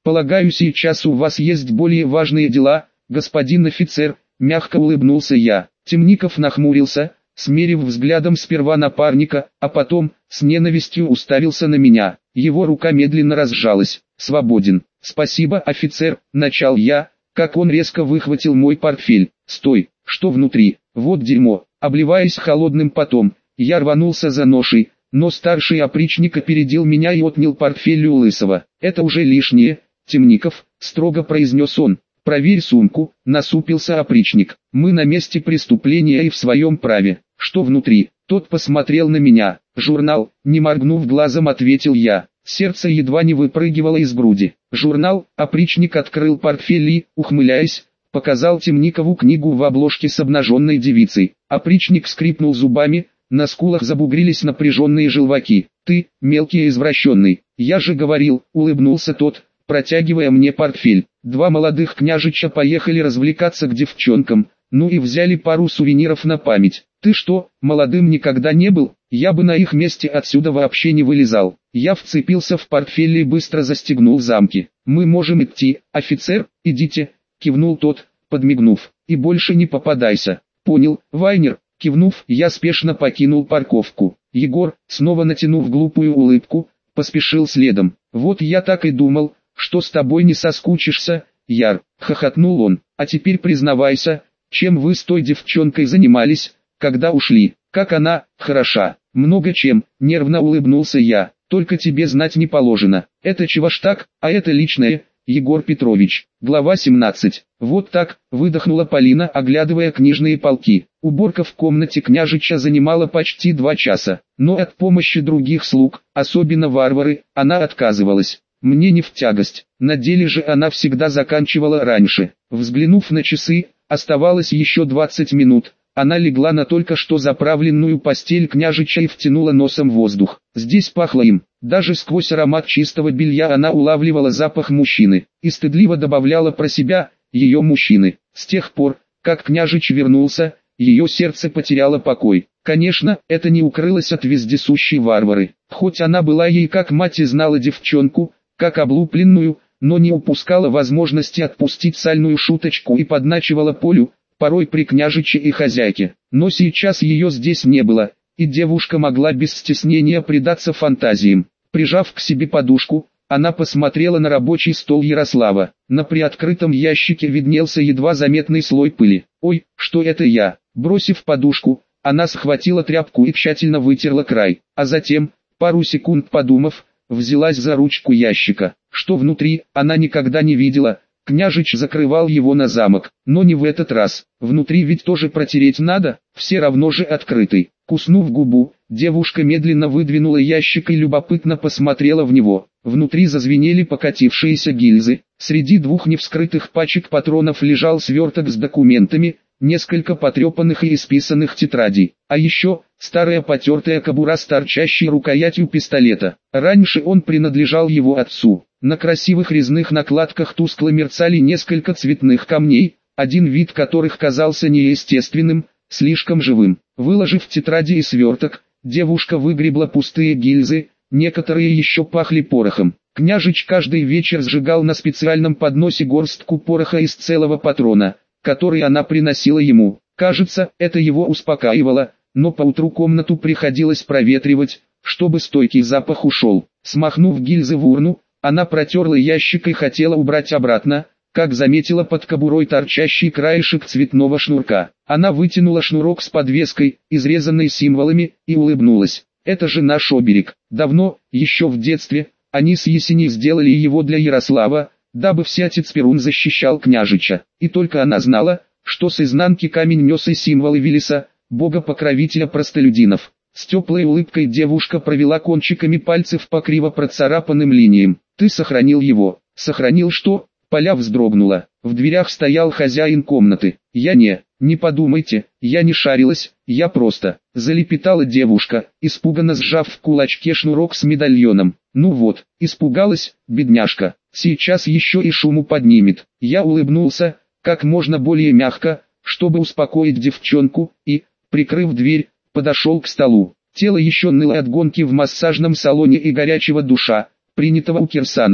Полагаю, сейчас у вас есть более важные дела, господин офицер, мягко улыбнулся я. Темников нахмурился, смерив взглядом сперва напарника, а потом, с ненавистью уставился на меня. Его рука медленно разжалась. «Свободен». «Спасибо, офицер», — начал я, как он резко выхватил мой портфель. «Стой, что внутри?» «Вот дерьмо». Обливаясь холодным потом, я рванулся за ношей, но старший опричник опередил меня и отнял портфель у Лысого. «Это уже лишнее, Темников», — строго произнес он. «Проверь сумку», — насупился опричник. «Мы на месте преступления и в своем праве. Что внутри?» Тот посмотрел на меня. «Журнал», — не моргнув глазом, ответил я. Сердце едва не выпрыгивало из груди. «Журнал», — опричник открыл портфель и, ухмыляясь, показал Темникову книгу в обложке с обнаженной девицей. Опричник скрипнул зубами, на скулах забугрились напряженные желваки. «Ты, мелкий извращенный, я же говорил», — улыбнулся тот, протягивая мне портфель. Два молодых княжича поехали развлекаться к девчонкам, ну и взяли пару сувениров на память. «Ты что, молодым никогда не был? Я бы на их месте отсюда вообще не вылезал». Я вцепился в портфель и быстро застегнул замки. «Мы можем идти, офицер, идите», — кивнул тот, подмигнув. «И больше не попадайся». «Понял, Вайнер», — кивнув, я спешно покинул парковку. Егор, снова натянув глупую улыбку, поспешил следом. «Вот я так и думал, что с тобой не соскучишься, Яр», — хохотнул он. «А теперь признавайся, чем вы с той девчонкой занимались, когда ушли?» «Как она, хороша». «Много чем», — нервно улыбнулся я. «Только тебе знать не положено. Это чего ж так, а это личное, Егор Петрович». Глава 17. «Вот так», — выдохнула Полина, оглядывая книжные полки. Уборка в комнате княжича занимала почти 2 часа, но от помощи других слуг, особенно Варвары, она отказывалась. Мне не в тягость. На деле же она всегда заканчивала раньше. Взглянув на часы, оставалось еще 20 минут. Она легла на только что заправленную постель княжича и втянула носом воздух. Здесь пахло им. Даже сквозь аромат чистого белья она улавливала запах мужчины. И стыдливо добавляла про себя «ее мужчины». С тех пор, как княжич вернулся, ее сердце потеряло покой. Конечно, это не укрылось от вездесущей Варвары. Хоть она была ей как мать и знала девчонку, как облупленную, но не упускала возможности отпустить сальную шуточку и подначивала Полю, порой при княжиче и хозяйке. Но сейчас ее здесь не было, и девушка могла без стеснения предаться фантазиям. Прижав к себе подушку, она посмотрела на рабочий стол Ярослава. На приоткрытом ящике виднелся едва заметный слой пыли. «Ой, что это я?» Бросив подушку, она схватила тряпку и тщательно вытерла край, а затем, пару секунд подумав, взялась за ручку ящика. Что внутри, она никогда не видела. Княжич закрывал его на замок, но не в этот раз. Внутри ведь тоже протереть надо, все равно же открытый. Куснув губу, девушка медленно выдвинула ящик и любопытно посмотрела в него. Внутри зазвенели покатившиеся гильзы. Среди 2 невскрытых пачек патронов лежал сверток с документами, несколько потрепанных и исписанных тетрадей. А еще, старая потертая кобура с торчащей рукоятью пистолета. Раньше он принадлежал его отцу. На красивых резных накладках тускло мерцали несколько цветных камней, один вид которых казался неестественным, слишком живым. Выложив тетради и сверток, девушка выгребла пустые гильзы, некоторые еще пахли порохом. Княжич каждый вечер сжигал на специальном подносе горстку пороха из целого патрона, который она приносила ему. Кажется, это его успокаивало, но поутру комнату приходилось проветривать, чтобы стойкий запах ушел. Смахнув гильзы в урну, она протерла ящик и хотела убрать обратно, как заметила под кобурой торчащий краешек цветного шнурка. Она вытянула шнурок с подвеской, изрезанной символами, и улыбнулась. «Это же наш оберег. Давно, еще в детстве, они с Есеней сделали его для Ярослава, дабы всятец Перун защищал княжича. И только она знала, что с изнанки камень нес и символы Велеса, бога-покровителя простолюдинов». С теплой улыбкой девушка провела кончиками пальцев по криво процарапанным линиям. «Ты сохранил его». «Сохранил что?» Поля вздрогнула. В дверях стоял хозяин комнаты. «Я не подумайте, я не шарилась, я просто...» Залепетала девушка, испуганно сжав в кулачке шнурок с медальоном. «Ну вот, испугалась, бедняжка, сейчас еще и шуму поднимет». Я улыбнулся, как можно более мягко, чтобы успокоить девчонку, и, прикрыв дверь, подошел к столу. Тело еще ныло от гонки в массажном салоне и горячего душа, принятого у Кирсановых.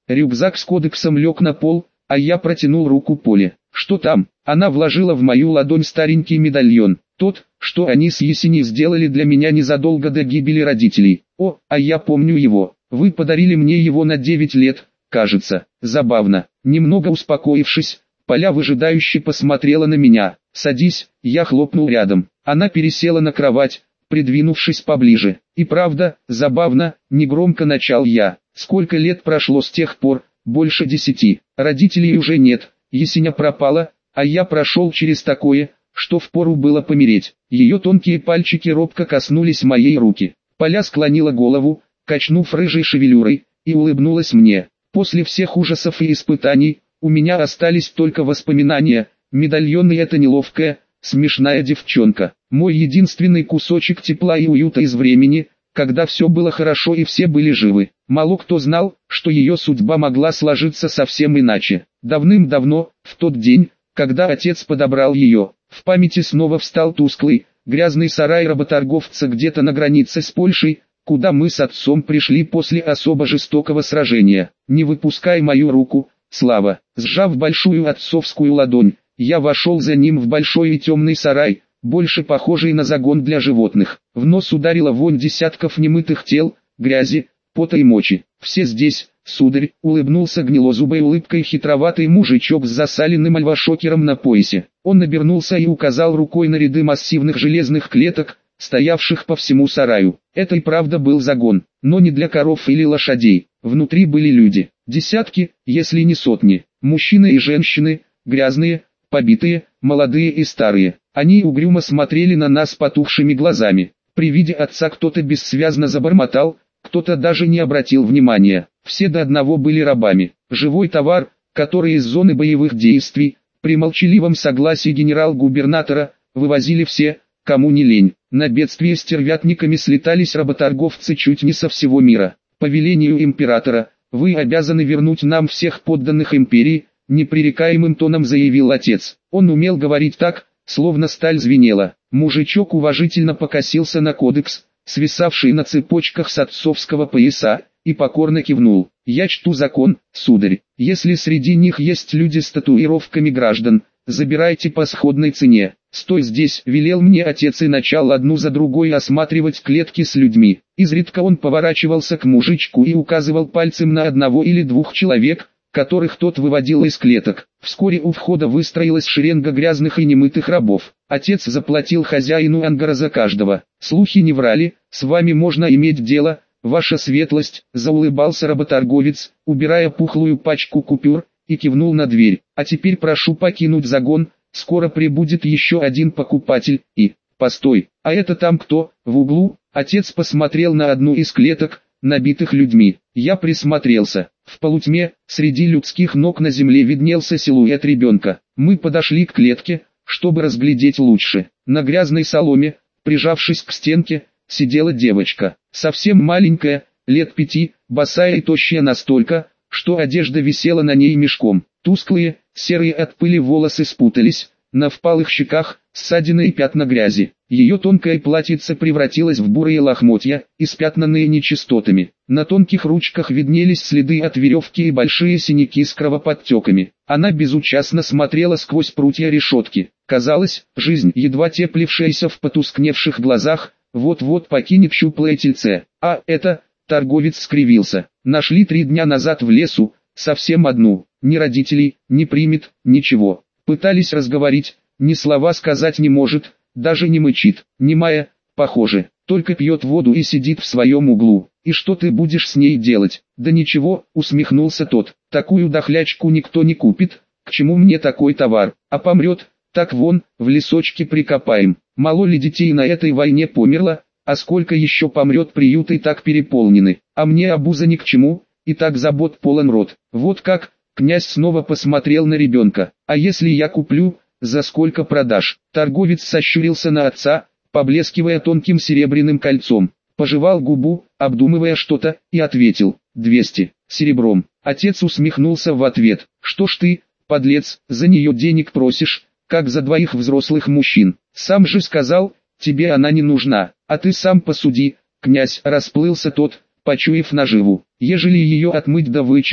Рюкзак с кодексом лег на пол, а я протянул руку Поле. «Что там?» Она вложила в мою ладонь старенький медальон. Тот, что они с Есени сделали для меня незадолго до гибели родителей. О, а я помню его. Вы подарили мне его на 9 лет, кажется. Забавно. Немного успокоившись, Поля выжидающе посмотрела на меня. «Садись», я хлопнул рядом. Она пересела на кровать, придвинувшись поближе. «И правда, забавно», негромко начал я. «Сколько лет прошло с тех пор? Больше 10. Родителей уже нет, Есеня пропала, а я прошел через такое, что впору было помереть». Ее тонкие пальчики робко коснулись моей руки. Поля склонила голову, качнув рыжей шевелюрой, и улыбнулась мне. «После всех ужасов и испытаний, у меня остались только воспоминания. Медальон и эта неловкая, смешная девчонка. Мой единственный кусочек тепла и уюта из времени, когда все было хорошо и все были живы». Мало кто знал, что ее судьба могла сложиться совсем иначе. Давным-давно, в тот день, когда отец подобрал ее, в памяти снова встал тусклый, грязный сарай работорговца где-то на границе с Польшей, куда мы с отцом пришли после особо жестокого сражения. «Не выпускай мою руку, Слава». Сжав большую отцовскую ладонь, я вошел за ним в большой и темный сарай, больше похожий на загон для животных. В нос ударила вонь десятков немытых тел, грязи, пота и мочи. «Все здесь, сударь», улыбнулся гнилозубой улыбкой хитроватый мужичок с засаленным альвашокером на поясе. Он обернулся и указал рукой на ряды массивных железных клеток, стоявших по всему сараю. Это и правда был загон, но не для коров или лошадей. Внутри были люди, десятки, если не сотни, мужчины и женщины, грязные, побитые, молодые и старые. Они угрюмо смотрели на нас потухшими глазами. При виде отца кто-то бессвязно забормотал, кто-то даже не обратил внимания. Все до одного были рабами. Живой товар, который из зоны боевых действий, при молчаливом согласии генерал-губернатора, вывозили все, кому не лень. На бедствие стервятниками слетались работорговцы чуть не со всего мира. «По велению императора, вы обязаны вернуть нам всех подданных империи», непререкаемым тоном заявил отец. Он умел говорить так, словно сталь звенела. Мужичок уважительно покосился на кодекс, свисавший на цепочках с отцовского пояса, и покорно кивнул. «Я чту закон, сударь. Если среди них есть люди с татуировками граждан, забирайте по сходной цене. Стой здесь», велел мне отец и начал одну за другой осматривать клетки с людьми. Изредка он поворачивался к мужичку и указывал пальцем на одного или двух человек, которых тот выводил из клеток. Вскоре у входа выстроилась шеренга грязных и немытых рабов. Отец заплатил хозяину ангара за каждого. «Слухи не врали, с вами можно иметь дело, ваша светлость», заулыбался работорговец, убирая пухлую пачку купюр, и кивнул на дверь. «А теперь прошу покинуть загон, скоро прибудет еще один покупатель, и...» «Постой, а это там кто?» В углу, отец посмотрел на одну из клеток, набитых людьми. Я присмотрелся. В полутьме, среди людских ног на земле виднелся силуэт ребенка. Мы подошли к клетке, чтобы разглядеть лучше. На грязной соломе, прижавшись к стенке, сидела девочка. Совсем маленькая, лет 5, босая и тощая настолько, что одежда висела на ней мешком. Тусклые, серые от пыли волосы спутались, на впалых щеках ссадины и пятна грязи. Ее тонкое платьице превратилось в бурые лохмотья, испятнанные нечистотами. На тонких ручках виднелись следы от веревки и большие синяки с кровоподтеками. Она безучастно смотрела сквозь прутья решетки. Казалось, жизнь, едва теплившаяся в потускневших глазах, вот-вот покинет щуплое тельце. «А это...» — торговец скривился. «Нашли 3 дня назад в лесу, совсем одну. Ни родителей, не примет, ничего. Пытались разговорить, ни слова сказать не может, даже не мычит. Немая, похоже, только пьет воду и сидит в своем углу. И что ты будешь с ней делать?» «Да ничего», усмехнулся тот. «Такую дохлячку никто не купит, к чему мне такой товар? А помрет, так вон, в лесочке прикопаем. Мало ли детей на этой войне померло, а сколько еще помрет, приюты так переполнены. А мне обуза ни к чему, и так забот полон рот». «Вот как?» Князь снова посмотрел на ребенка. «А если я куплю, за сколько продашь?» Торговец сощурился на отца, поблескивая тонким серебряным кольцом. Пожевал губу, обдумывая что-то, и ответил: 200, серебром. Отец усмехнулся в ответ. «Что ж ты, подлец, за нее денег просишь, как за 2 взрослых мужчин? Сам же сказал, тебе она не нужна, а ты сам посуди». Князь, расплылся тот, почуяв наживу. «Ежели ее отмыть да вычесать,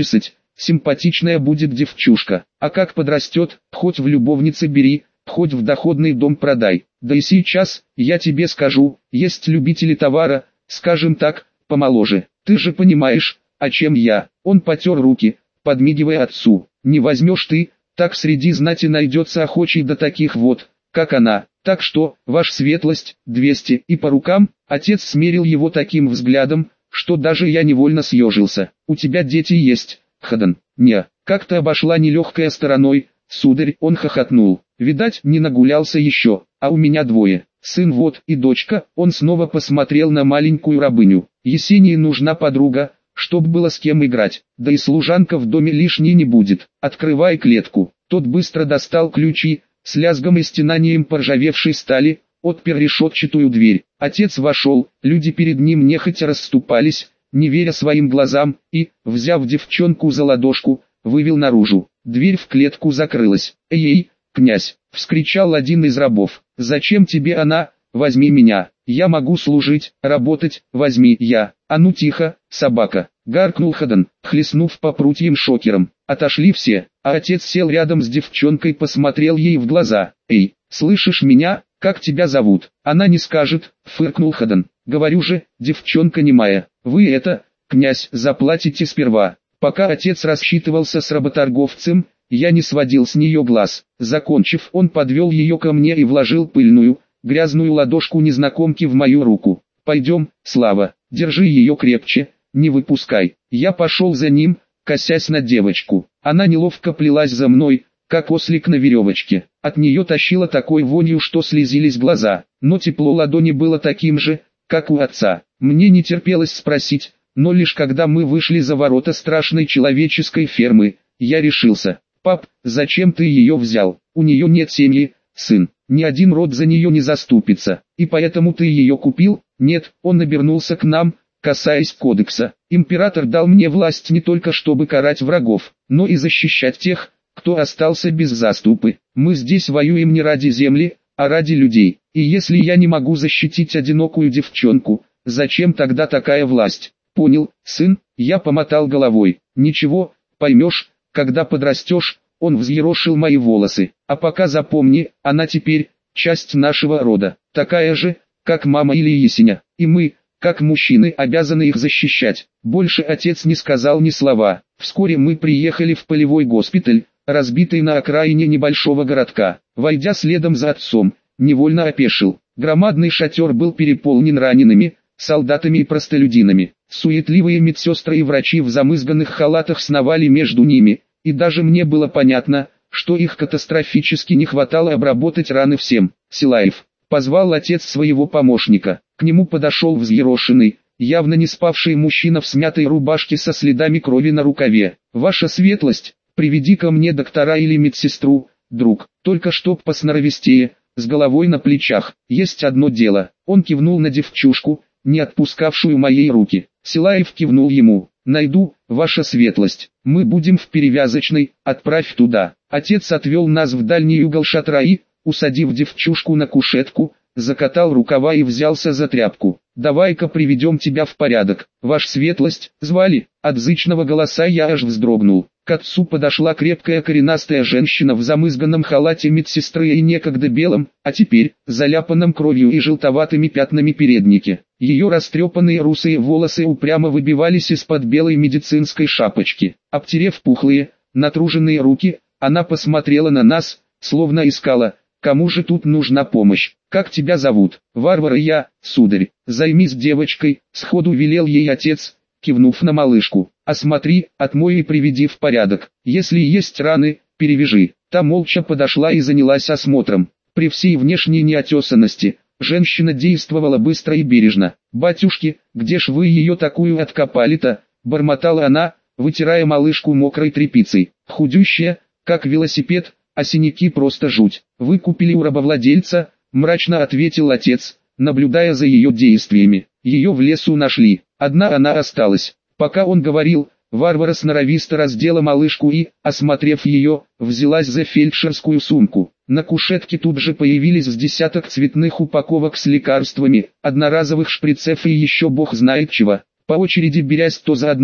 симпатичная будет девчушка, а как подрастет, хоть в любовницы бери, хоть в доходный дом продай. Да и сейчас, я тебе скажу, есть любители товара, скажем так, помоложе. Ты же понимаешь, о чем я. Он потер руки, подмигивая отцу. Не возьмешь ты, так среди знати найдется охочий до таких вот, как она. Так что, ваша светлость, 200 и по рукам. Отец смерил его таким взглядом, что даже я невольно съежился. У тебя дети есть, Хадан? Не, как-то обошла нелегкая стороной, сударь. Он хохотнул. Видать, не нагулялся еще, а у меня двое. Сын вот и дочка. Он снова посмотрел на маленькую рабыню. Есении нужна подруга, чтоб было с кем играть, да и служанка в доме лишней не будет. Открывай клетку. Тот быстро достал ключи, с лязгом и стенанием поржавевшей стали, отпер решетчатую дверь. Отец вошел, люди перед ним нехотя расступались, не веря своим глазам, и, взяв девчонку за ладошку, вывел наружу. Дверь в клетку закрылась. «Эй, князь!» — вскричал один из рабов. «Зачем тебе она? Возьми меня. Я могу служить, работать, возьми я». «А ну тихо, собака!» — гаркнул Хадан, хлестнув по прутьям шокером. Отошли все, а отец сел рядом с девчонкой, посмотрел ей в глаза. «Эй, слышишь меня? Как тебя зовут?» «Она не скажет», — фыркнул Хадан. «Говорю же, девчонка немая. Вы это, князь, заплатите сперва». Пока отец рассчитывался с работорговцем, я не сводил с нее глаз. Закончив, он подвел ее ко мне и вложил пыльную, грязную ладошку незнакомки в мою руку. «Пойдем, Слава, держи ее крепче, не выпускай». Я пошел за ним, косясь на девочку. Она неловко плелась за мной, как ослик на веревочке. От нее тащило такой вонью, что слезились глаза, но тепло ладони было таким же, как у отца. Мне не терпелось спросить, но лишь когда мы вышли за ворота страшной человеческой фермы, я решился. «Пап, зачем ты ее взял? У нее нет семьи, сын. Ни один род за нее не заступится. И поэтому ты ее купил?» «Нет», — он обернулся к нам, касаясь кодекса. «Император дал мне власть не только чтобы карать врагов, но и защищать тех, кто остался без заступы. Мы здесь воюем не ради земли, а ради людей. И если я не могу защитить одинокую девчонку, зачем тогда такая власть?» «Понял, сын», — я помотал головой. «Ничего, поймешь, когда подрастешь». Он взъерошил мои волосы. «А пока запомни, она теперь часть нашего рода, такая же, как мама или Есеня. И мы, как мужчины, обязаны их защищать». Больше отец не сказал ни слова. Вскоре мы приехали в полевой госпиталь, разбитый на окраине небольшого городка. Войдя следом за отцом, невольно опешил. Громадный шатер был переполнен ранеными, солдатами и простолюдинами. Суетливые медсестры и врачи в замызганных халатах сновали между ними, и даже мне было понятно, что их катастрофически не хватало обработать раны всем. «Силаев», — позвал отец своего помощника. К нему подошел взъерошенный, явно не спавший мужчина в смятой рубашке со следами крови на рукаве. «Ваша светлость, приведи ко мне доктора или медсестру, друг, только чтоб посноровистее, с головой на плечах. Есть одно дело». Он кивнул на девчушку, не отпускавшую моей руки. Силаев кивнул ему. «Найду, ваша светлость. Мы будем в перевязочной, отправь туда». Отец отвел нас в дальний угол шатра и, усадив девчушку на кушетку, закатал рукава и взялся за тряпку. «Давай-ка приведем тебя в порядок. Ваша светлость», звали. От зычного голоса я аж вздрогнул. К отцу подошла крепкая коренастая женщина в замызганном халате медсестры и некогда белом, а теперь, заляпанном кровью и желтоватыми пятнами переднике. Ее растрепанные русые волосы упрямо выбивались из-под белой медицинской шапочки. Обтерев пухлые, натруженные руки, она посмотрела на нас, словно искала, кому же тут нужна помощь. «Как тебя зовут?» «Варвара я, сударь. Займись девочкой», сходу велел ей отец, кивнув на малышку. «Осмотри, отмой и приведи в порядок. Если есть раны, перевяжи». Та молча подошла и занялась осмотром. При всей внешней неотесанности, женщина действовала быстро и бережно. «Батюшки, где ж вы ее такую откопали-то?» бормотала она, вытирая малышку мокрой тряпицей. «Худющая, как велосипед, а синяки просто жуть. Вы купили у рабовладельца?» мрачно ответил отец, наблюдая за ее действиями. «Ее в лесу нашли. Одна она осталась». Пока он говорил, Варвара сноровисто раздела малышку и, осмотрев ее, взялась за фельдшерскую сумку. На кушетке тут же появились с десяток цветных упаковок с лекарствами, одноразовых шприцев и еще бог знает чего. По очереди берясь то за одно,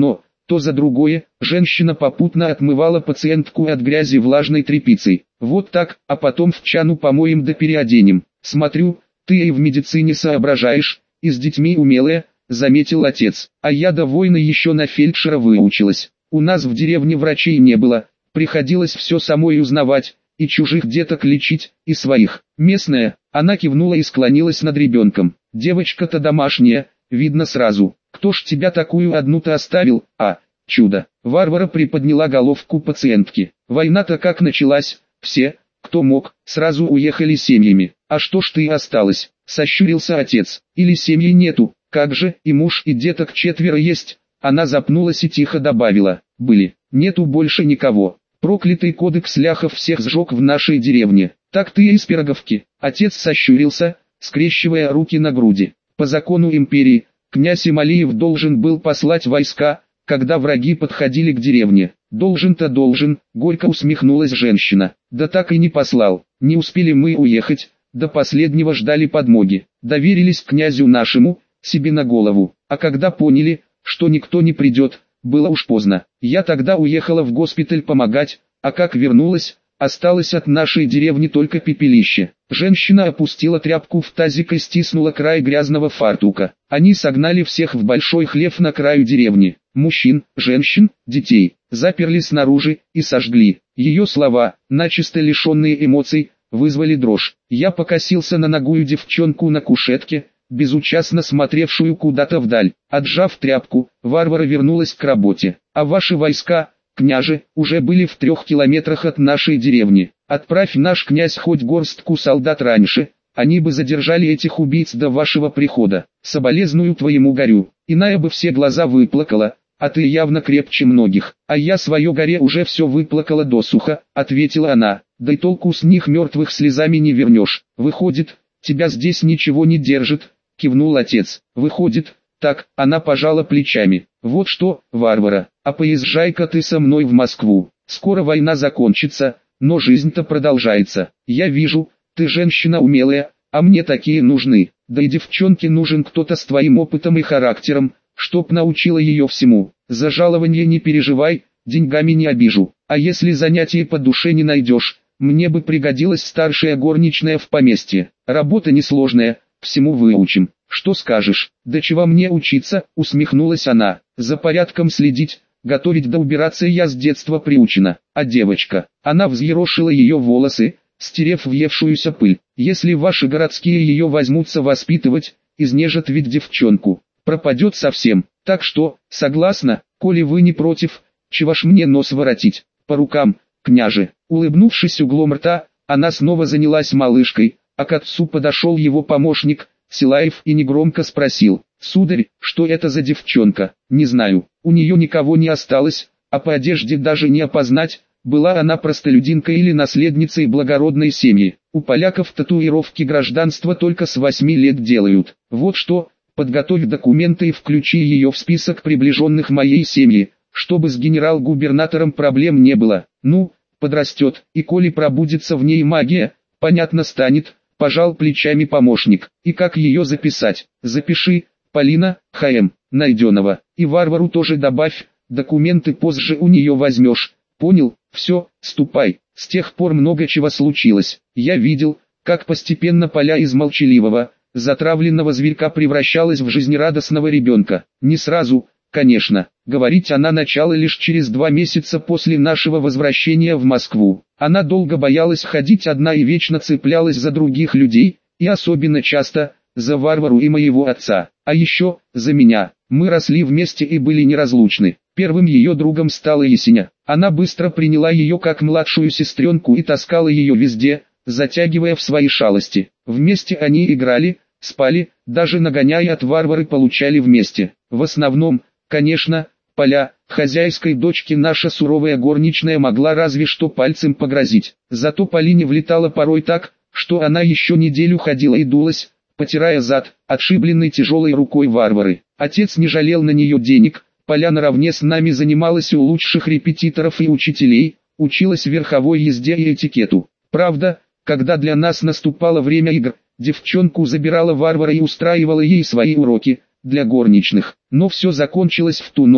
то за другое, женщина попутно отмывала пациентку от грязи влажной тряпицей. Вот так, а потом в чану помоем да переоденем. Смотрю, ты и в медицине соображаешь, и с детьми умелая, заметил отец. А я довольно еще на фельдшера выучилась. У нас в деревне врачей не было, приходилось все самой узнавать, и чужих деток лечить, и своих. Местная, она кивнула и склонилась над ребенком. Девочка-то домашняя, видно сразу. Кто ж тебя такую одну-то оставил, а? Чудо. Варвара приподняла головку пациентки. Война-то как началась, все, кто мог, сразу уехали семьями. А что ж ты осталась? Сощурился отец. Или семьи нету, как же, и муж, и деток 4 есть. Она запнулась и тихо добавила. Были, нету больше никого. Проклятый кодекс ляхов всех сжег в нашей деревне. Так ты из Пироговки. Отец сощурился, скрещивая руки на груди. По закону империи, князь Ималиев должен был послать войска, когда враги подходили к деревне. Должен-то должен, горько усмехнулась женщина. Да так и не послал. Не успели мы уехать, до последнего ждали подмоги. Доверились князю нашему, себе на голову. А когда поняли, что никто не придет, было уж поздно. Я тогда уехала в госпиталь помогать, а как вернулась, осталось от нашей деревни только пепелище. Женщина опустила тряпку в тазик и стиснула край грязного фартука. Они согнали всех в большой хлев на краю деревни. Мужчин, женщин, детей. Заперли снаружи и сожгли. Ее слова, начисто лишенные эмоций, вызвали дрожь. Я покосился на нагую девчонку на кушетке, безучастно смотревшую куда-то вдаль. Отжав тряпку, Варвара вернулась к работе. А ваши войска, княже, уже были в 3 километрах от нашей деревни. Отправь наш князь хоть горстку солдат раньше, они бы задержали этих убийц до вашего прихода. Соболезную твоему горю. Иная бы все глаза выплакала, а ты явно крепче многих. А я свое горе уже все выплакала досуха, ответила она. Да и толку с них мертвых слезами не вернешь. Выходит, тебя здесь ничего не держит, кивнул отец. Выходит, так, она пожала плечами. Вот что, Варвара, а поезжай-ка ты со мной в Москву. Скоро война закончится, но жизнь-то продолжается. Я вижу, ты женщина умелая, а мне такие нужны. Да и девчонке нужен кто-то с твоим опытом и характером, чтоб научила ее всему. За жалование не переживай, деньгами не обижу. А если занятие по душе не найдешь, мне бы пригодилась старшая горничная в поместье. Работа несложная, всему выучим. Что скажешь? Да чего мне учиться, усмехнулась она. За порядком следить, готовить да убираться я с детства приучена. А девочка, она взъерошила ее волосы, стерев въевшуюся пыль. Если ваши городские ее возьмутся воспитывать, изнежат ведь девчонку. Пропадет совсем. Так что, согласна, коли вы не против, чего ж мне нос воротить? По рукам, княже. Улыбнувшись углом рта, она снова занялась малышкой, а к отцу подошел его помощник, Силаев, и негромко спросил: «Сударь, что это за девчонка?» «Не знаю, у нее никого не осталось, а по одежде даже не опознать, была она простолюдинкой или наследницей благородной семьи. У поляков татуировки гражданства только с 8 лет делают. Вот что, подготовь документы и включи ее в список приближенных моей семьи, чтобы с генерал-губернатором проблем не было. Ну, подрастет, и коли пробудется в ней магия, понятно станет», — пожал плечами помощник. «И как ее записать?» «Запиши, Полина, Х.М. Найденова, и Варвару тоже добавь, документы позже у нее возьмешь. Понял? Все, ступай». С тех пор много чего случилось. Я видел, как постепенно Поля из молчаливого, затравленного зверька превращалась в жизнерадостного ребенка. Не сразу, конечно. Говорить она начала лишь через 2 месяца после нашего возвращения в Москву. Она долго боялась ходить одна и вечно цеплялась за других людей, и особенно часто, за Варвару и моего отца. А еще, за меня. Мы росли вместе и были неразлучны. Первым ее другом стала Есеня. Она быстро приняла ее как младшую сестренку и таскала ее везде, затягивая в свои шалости. Вместе они играли, спали, даже нагоняя от Варвары получали вместе. В основном, конечно, Поля, хозяйской дочке наша суровая горничная могла разве что пальцем погрозить. Зато Полине влетала порой так, что она еще неделю ходила и дулась, потирая зад, отшибленной тяжелой рукой Варвары. Отец не жалел на нее денег. Поля наравне с нами занималась у лучших репетиторов и учителей, училась верховой езде и этикету. Правда, когда для нас наступало время игр, девчонку забирала Варвара и устраивала ей свои уроки, для горничных. Но все закончилось в ту ночь,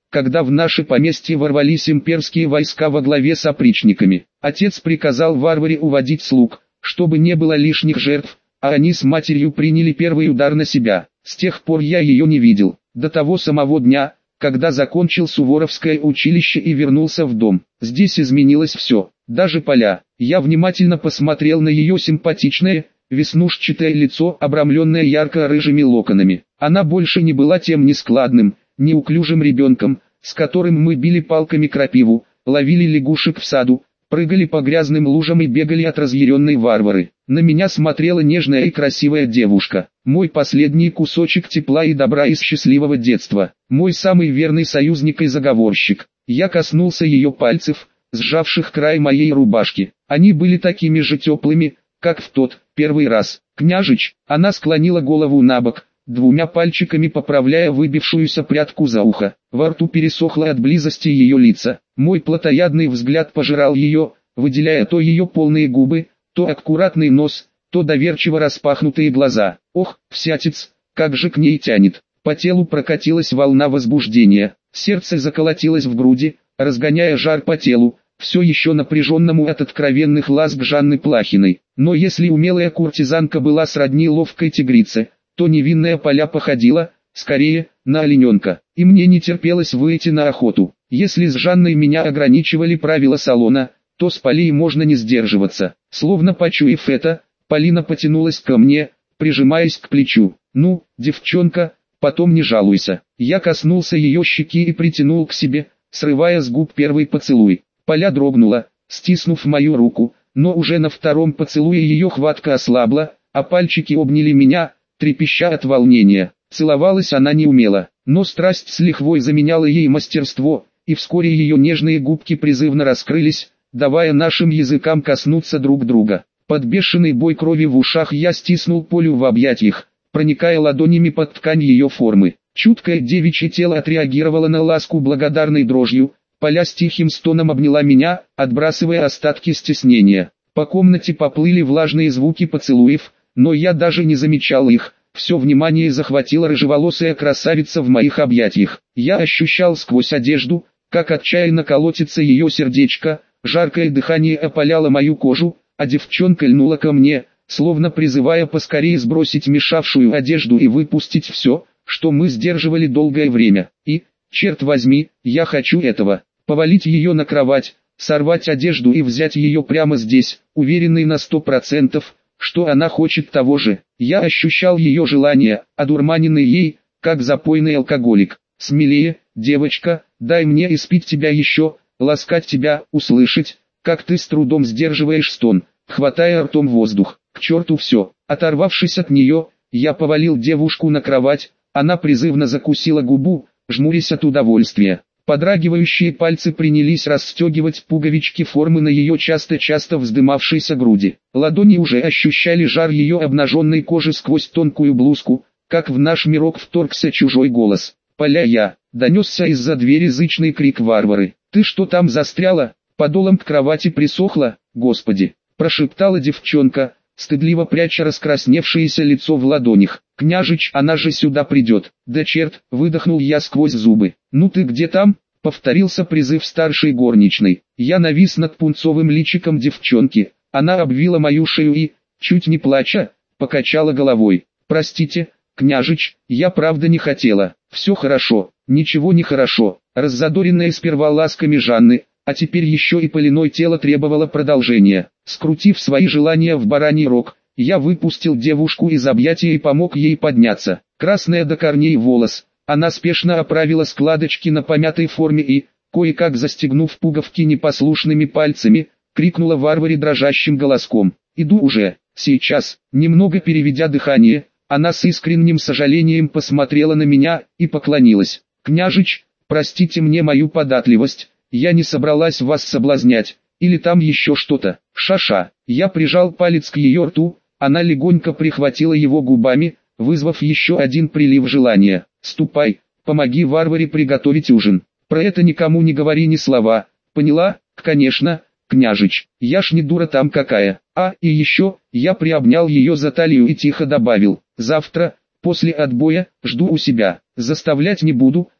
когда в наше поместье ворвались имперские войска во главе с опричниками. Отец приказал Варваре уводить слуг, чтобы не было лишних жертв, а они с матерью приняли первый удар на себя. С тех пор я ее не видел, до того самого дня, когда закончил Суворовское училище и вернулся в дом. Здесь изменилось все, даже поля. Я внимательно посмотрел на ее симпатичное, веснушчатое лицо, обрамленное ярко-рыжими локонами. Она больше не была тем нескладным, неуклюжим ребенком, с которым мы били палками крапиву, ловили лягушек в саду, прыгали по грязным лужам и бегали от разъяренной Варвары. На меня смотрела нежная и красивая девушка, мой последний кусочек тепла и добра из счастливого детства, мой самый верный союзник и заговорщик. Я коснулся ее пальцев, сжавших край моей рубашки. Они были такими же теплыми, как в тот первый раз. «Княжич», она склонила голову набок, двумя пальчиками поправляя выбившуюся прядку за ухо. Во рту пересохло от близости ее лица. Мой плотоядный взгляд пожирал ее, выделяя то ее полные губы, то аккуратный нос, то доверчиво распахнутые глаза. Ох, всятец, как же к ней тянет. По телу прокатилась волна возбуждения, сердце заколотилось в груди, разгоняя жар по телу, все еще напряженному от откровенных ласк Жанны Плахиной. Но если умелая куртизанка была сродни ловкой тигрице, то невинная Поля походила, скорее, на олененка. И мне не терпелось выйти на охоту. Если с Жанной меня ограничивали правила салона, то с Полей можно не сдерживаться. Словно почуяв это, Полина потянулась ко мне, прижимаясь к плечу. «Ну, девчонка, потом не жалуйся». Я коснулся ее щеки и притянул к себе, срывая с губ первый поцелуй. Поля дрогнула, стиснув мою руку, но уже на втором поцелуе ее хватка ослабла, а пальчики обняли меня, трепеща от волнения. Целовалась она неумело, но страсть с лихвой заменяла ей мастерство, и вскоре ее нежные губки призывно раскрылись, давая нашим языкам коснуться друг друга. Под бешеный бой крови в ушах я стиснул Полю в объятиях, проникая ладонями под ткань ее формы. Чуткое девичье тело отреагировало на ласку благодарной дрожью. Поля с тихим стоном обняла меня, отбрасывая остатки стеснения. По комнате поплыли влажные звуки поцелуев, но я даже не замечал их. Все внимание захватила рыжеволосая красавица в моих объятиях. Я ощущал сквозь одежду, как отчаянно колотится ее сердечко, жаркое дыхание опаляло мою кожу, а девчонка льнула ко мне, словно призывая поскорее сбросить мешавшую одежду и выпустить все, что мы сдерживали долгое время. И, черт возьми, я хочу этого. Повалить ее на кровать, сорвать одежду и взять ее прямо здесь, уверенный на 100%, что она хочет того же. Я ощущал ее желание, одурманенный ей, как запойный алкоголик. «Смелее, девочка, дай мне испить тебя еще, ласкать тебя, услышать, как ты с трудом сдерживаешь стон, хватая ртом воздух. К черту все». Оторвавшись от нее, я повалил девушку на кровать, она призывно закусила губу, жмурясь от удовольствия. Подрагивающие пальцы принялись расстегивать пуговички формы на ее часто-часто вздымавшейся груди. Ладони уже ощущали жар ее обнаженной кожи сквозь тонкую блузку, как в наш мирок вторгся чужой голос. «Поля, я!» — донесся из-за двери зычный крик Варвары. «Ты что там застряла? Подолом к кровати присохла? Господи!» — прошептала девчонка, стыдливо пряча раскрасневшееся лицо в ладонях. «Княжич, она же сюда придет!» «Да черт!» — выдохнул я сквозь зубы. «Ну ты где там?» — повторился призыв старшей горничной. Я навис над пунцовым личиком девчонки. Она обвила мою шею и, чуть не плача, покачала головой. «Простите, княжич, я правда не хотела. Все хорошо». «Ничего не хорошо». Раззадоренная сперва ласками Жанны, а теперь еще и Полиной тело требовало продолжения. Скрутив свои желания в бараний рог, я выпустил девушку из объятия и помог ей подняться. Красная до корней волос, она спешно оправила складочки на помятой форме и, кое-как застегнув пуговки непослушными пальцами, крикнула Варваре дрожащим голоском. «Иду уже, сейчас». Немного переведя дыхание, она с искренним сожалением посмотрела на меня и поклонилась. «Княжич, простите мне мою податливость, я не собралась вас соблазнять, или там еще что-то». «Ша-ша». Я прижал палец к ее рту, она легонько прихватила его губами, вызвав еще один прилив желания. «Ступай, помоги Варваре приготовить ужин. Про это никому не говори ни слова, поняла?» «Конечно, княжич, я ж не дура там какая». И еще, я приобнял ее за талию и тихо добавил: «Завтра, после отбоя, жду у себя. Заставлять не буду,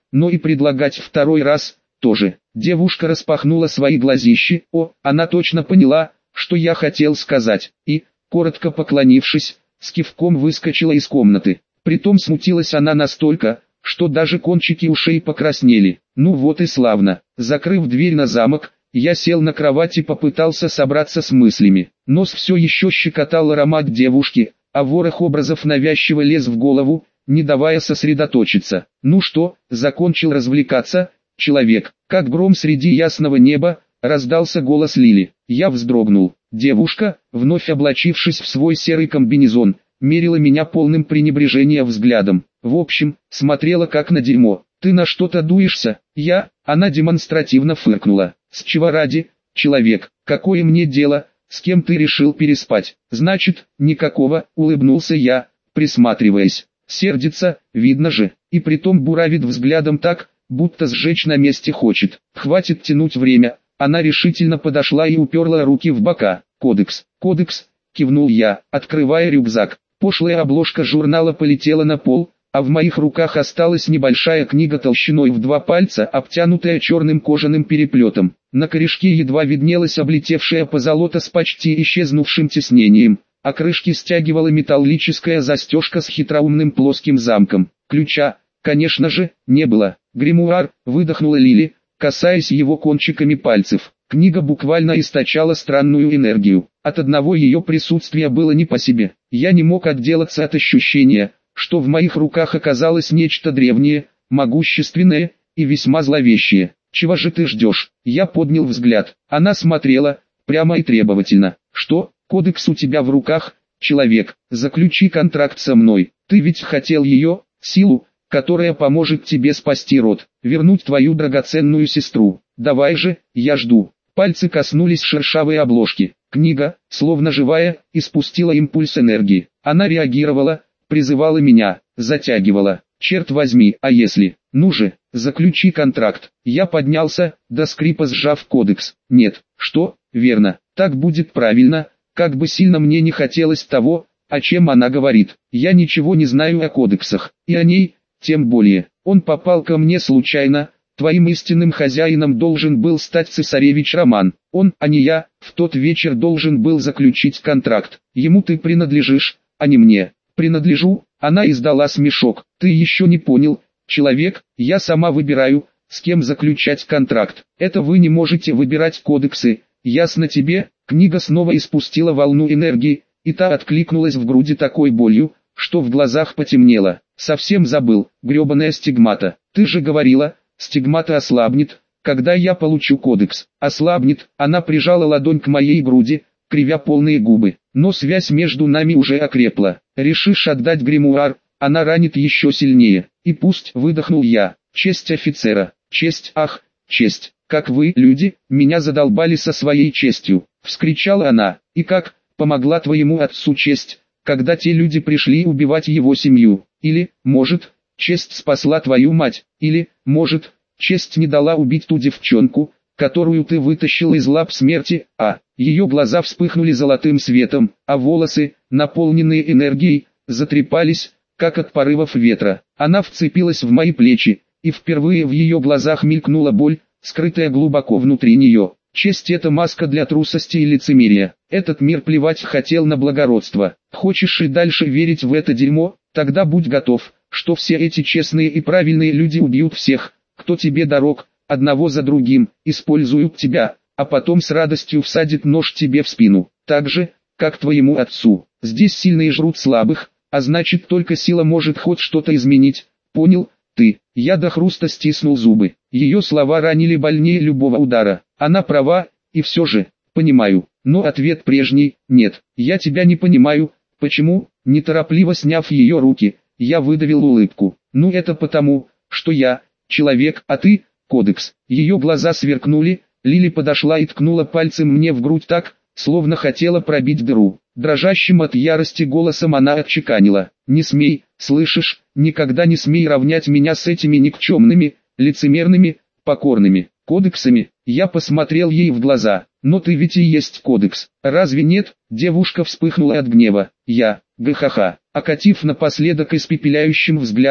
но и предлагать второй раз тоже. Девушка распахнула свои глазищи, она точно поняла, что я хотел сказать, и, коротко поклонившись, с кивком выскочила из комнаты. Притом смутилась она настолько, что даже кончики ушей покраснели. Ну вот и славно. Закрыв дверь на замок, я сел на кровать и попытался собраться с мыслями. Нос все еще щекотал аромат девушки, а ворох образов навязчиво лез в голову, не давая сосредоточиться. Ну что, закончил развлекаться, человек? Как гром среди ясного неба, раздался голос Лили. Я вздрогнул. Девушка, вновь облачившись в свой серый комбинезон, мерила меня полным пренебрежения взглядом. В общем, смотрела как на дерьмо. «Ты на что-то дуешься?» Она демонстративно фыркнула. «С чего ради, человек? Какое мне дело, с кем ты решил переспать?» «Значит, никакого», улыбнулся я, присматриваясь. Сердится, видно же, и притом буравит взглядом так, будто сжечь на месте хочет. Хватит тянуть время. Она решительно подошла и уперла руки в бока. «Кодекс, кодекс», кивнул я, открывая рюкзак. Пошлая обложка журнала полетела на пол, а в моих руках осталась небольшая книга толщиной в 2 пальца, обтянутая черным кожаным переплетом. На корешке едва виднелась облетевшая позолота с почти исчезнувшим тиснением, а крышки стягивала металлическая застежка с хитроумным плоским замком. Ключа, конечно же, не было. «Гримуар», выдохнула Лили, касаясь его кончиками пальцев. Книга буквально источала странную энергию. От одного ее присутствия было не по себе. Я не мог отделаться от ощущения, что в моих руках оказалось нечто древнее, могущественное и весьма зловещее. «Чего же ты ждешь?» Я поднял взгляд. Она смотрела, прямо и требовательно. «Что, кодекс у тебя в руках, человек? Заключи контракт со мной. Ты ведь хотел ее, силу, которая поможет тебе спасти род, вернуть твою драгоценную сестру. Давай же, я жду». Пальцы коснулись шершавой обложки. Книга, словно живая, испустила импульс энергии. Она реагировала, призывала меня, затягивала. Черт возьми, а если? Ну же, заключи контракт. Я поднялся, до скрипа сжав кодекс. Нет, что? Верно, так будет правильно, как бы сильно мне не хотелось того, о чем она говорит. Я ничего не знаю о кодексах, и о ней, тем более. Он попал ко мне случайно. Твоим истинным хозяином должен был стать цесаревич Роман. Он, а не я, в тот вечер должен был заключить контракт. Ему ты принадлежишь, а не мне. Принадлежу? Она издала смешок. Ты еще не понял, человек, я сама выбираю, с кем заключать контракт. Это вы не можете выбирать кодексы. Ясно тебе? Книга снова испустила волну энергии, и та откликнулась в груди такой болью, что в глазах потемнело. Совсем забыл, гребаная стигмата. Ты же говорила, стигмата ослабнет, когда я получу кодекс. Ослабнет, она прижала ладонь к моей груди, кривя полные губы. Но связь между нами уже окрепла. Решишь отдать гримуар, она ранит еще сильнее. И пусть, выдохнул я. Честь офицера. Честь, ах, честь. Как вы, люди, меня задолбали со своей честью. Вскричала она. И как, помогла твоему отцу честь, когда те люди пришли убивать его семью? Или, может, честь спасла твою мать? Или, может, честь не дала убить ту девчонку, которую ты вытащил из лап смерти? Ее глаза вспыхнули золотым светом, а волосы, наполненные энергией, затрепались, как от порывов ветра. Она вцепилась в мои плечи, и впервые в ее глазах мелькнула боль, скрытая глубоко внутри нее. Честь — это маска для трусости и лицемерия. Этот мир плевать хотел на благородство. Хочешь и дальше верить в это дерьмо? Тогда будь готов, что все эти честные и правильные люди убьют всех, кто тебе дорог, одного за другим, используют тебя, а потом с радостью всадят нож тебе в спину. Так же, как твоему отцу. Здесь сильные жрут слабых, а значит только сила может хоть что-то изменить. Понял? Ты. Я до хруста стиснул зубы. Ее слова ранили больнее любого удара. Она права, и все же, понимаю. Но ответ прежний: нет, я тебя не понимаю. Почему? Неторопливо сняв ее руки, я выдавил улыбку. Ну это потому, что я человек, а ты кодекс. Ее глаза сверкнули. Лили подошла и ткнула пальцем мне в грудь так, словно хотела пробить дыру. Дрожащим от ярости голосом она отчеканила: не смей, слышишь, никогда не смей равнять меня с этими никчемными, лицемерными, покорными кодексами. Я посмотрел ей в глаза. Но ты ведь и есть кодекс, разве нет? Девушка вспыхнула от гнева. Я, гхаха, окатив напоследок испепеляющим взглядом,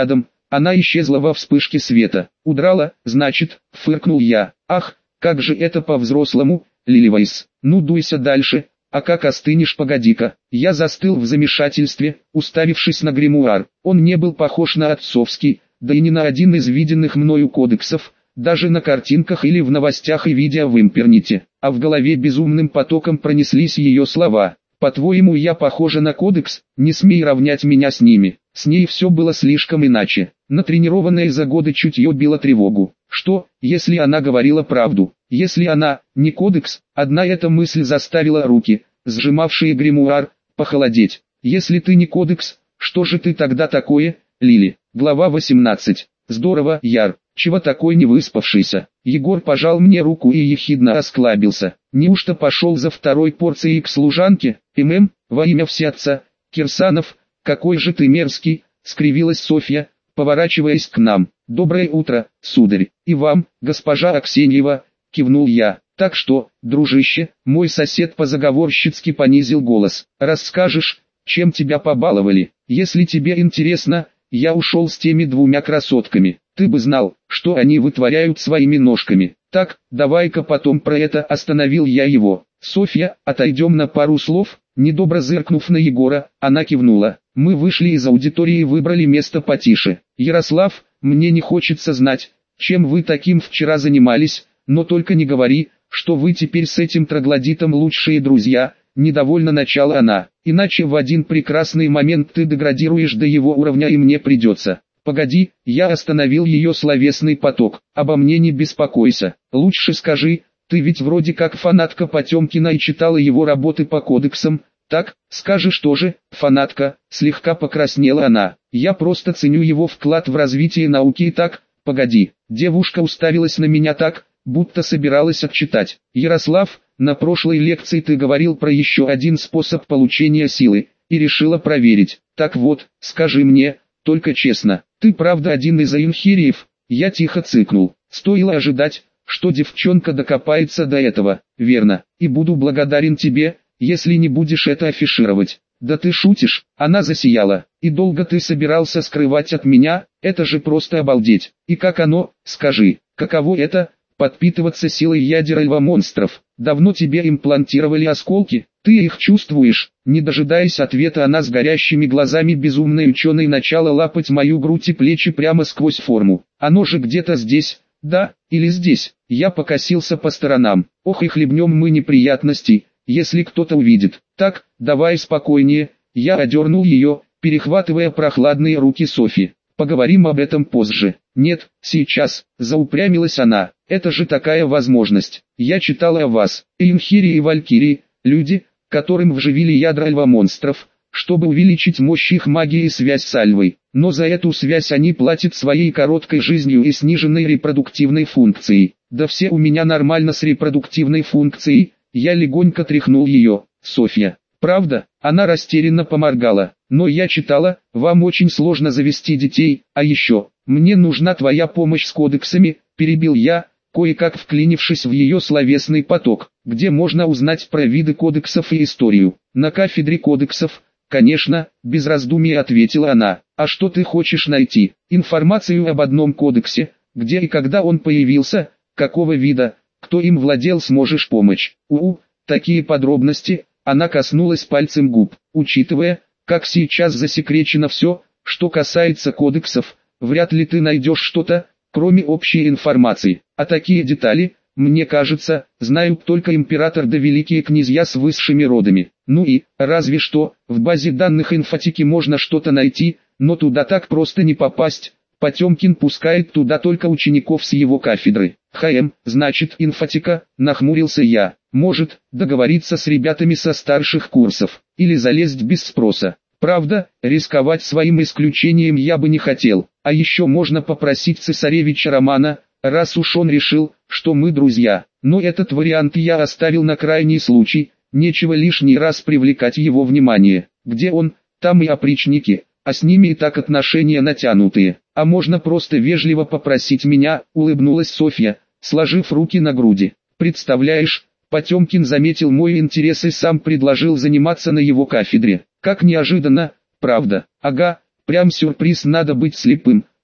Она исчезла во вспышке света. Удрала, значит, фыркнул я. Ах, как же это по-взрослому, Лиливайс. Ну дуйся дальше, а как остынешь, погоди-ка. Я застыл в замешательстве, уставившись на гримуар. Он не был похож на отцовский, да и ни на один из виденных мною кодексов, даже на картинках или в новостях и видео в интернете. А в голове безумным потоком пронеслись ее слова. «По-твоему, я похожа на кодекс? Не смей равнять меня с ними». С ней все было слишком иначе. Натренированное за годы чутье било тревогу. Что, если она говорила правду? Если она, не кодекс? Одна эта мысль заставила руки, сжимавшие гримуар, похолодеть. Если ты не кодекс, что же ты тогда такое, Лили? Глава 18. Здорово, Яр. Чего такой невыспавшийся? Егор пожал мне руку и ехидно осклабился. Неужто пошел за второй порцией к служанке? Во имя всеотца, Кирсанов, какой же ты мерзкий, скривилась Софья, поворачиваясь к нам. Доброе утро, сударь. И вам, госпожа Аксеньева, кивнул я. Так что, дружище, мой сосед по-заговорщицки понизил голос. Расскажешь, чем тебя побаловали? Если тебе интересно, я ушел с теми двумя красотками. Ты бы знал, что они вытворяют своими ножками. Так, давай-ка потом про это, остановил я его. Софья, отойдем на пару слов. Недобро зыркнув на Егора, она кивнула. Мы вышли из аудитории и выбрали место потише. Ярослав, мне не хочется знать, чем вы таким вчера занимались, но только не говори, что вы теперь с этим троглодитом лучшие друзья. Недовольно начала она. Иначе в один прекрасный момент ты деградируешь до его уровня и мне придется. Погоди, я остановил ее словесный поток. Обо мне не беспокойся. Лучше скажи, ты ведь вроде как фанатка Потемкина и читала его работы по кодексам. Так, скажешь тоже, фанатка, слегка покраснела она. Я просто ценю его вклад в развитие науки и так, погоди. Девушка уставилась на меня так, будто собиралась отчитать. Ярослав, на прошлой лекции ты говорил про еще один способ получения силы, и решила проверить. Так вот, скажи мне, только честно, ты правда один из Аинхириев? Я тихо цыкнул. Стоило ожидать, что девчонка докопается до этого, верно, и буду благодарен тебе, если не будешь это афишировать. Да ты шутишь, она засияла. И долго ты собирался скрывать от меня? Это же просто обалдеть. И как оно, скажи, каково это, подпитываться силой ядер монстров? Давно тебе имплантировали осколки? Ты их чувствуешь? Не дожидаясь ответа, она с горящими глазами безумной ученой начала лапать мою грудь и плечи прямо сквозь форму. Оно же где-то здесь, да, или здесь? Я покосился по сторонам. Ох и хлебнем мы неприятностей, если кто-то увидит. Так, давай спокойнее. Я одернул ее, перехватывая прохладные руки Софи. Поговорим об этом позже. Нет, сейчас, заупрямилась она. Это же такая возможность. Я читала о вас, Эйнхири и Валькирии, люди, которым вживили ядра альва-монстров, чтобы увеличить мощь их магии и связь с Альвой. Но за эту связь они платят своей короткой жизнью и сниженной репродуктивной функцией. Да все у меня нормально с репродуктивной функцией. Я легонько тряхнул ее. Софья. Правда? Она растерянно поморгала. Но я читала, вам очень сложно завести детей, а еще, мне нужна твоя помощь с кодексами, перебил я, кое-как вклинившись в ее словесный поток, где можно узнать про виды кодексов и историю. На кафедре кодексов, конечно, без раздумий ответила она. А что ты хочешь найти? Информацию об одном кодексе, где и когда он появился, какого вида, кто им владел, сможешь помочь. Такие подробности. Она коснулась пальцем губ. Учитывая, как сейчас засекречено все, что касается кодексов, вряд ли ты найдешь что-то, кроме общей информации. А такие детали, мне кажется, знают только император да великие князья с высшими родами. Ну и, разве что, в базе данных инфотики можно что-то найти, но туда так просто не попасть. Потемкин пускает туда только учеников с его кафедры. Значит инфотика, нахмурился я. Может, договориться с ребятами со старших курсов, или залезть без спроса. Правда, рисковать своим исключением я бы не хотел. А еще можно попросить цесаревича Романа, раз уж он решил, что мы друзья. Но этот вариант я оставил на крайний случай, нечего лишний раз привлекать его внимание. Где он, там и опричники, а с ними и так отношения натянутые. А можно просто вежливо попросить меня, улыбнулась Софья, сложив руки на груди. Представляешь, Потемкин заметил мой интерес и сам предложил заниматься на его кафедре. Как неожиданно, правда? Ага, прям сюрприз, надо быть слепым,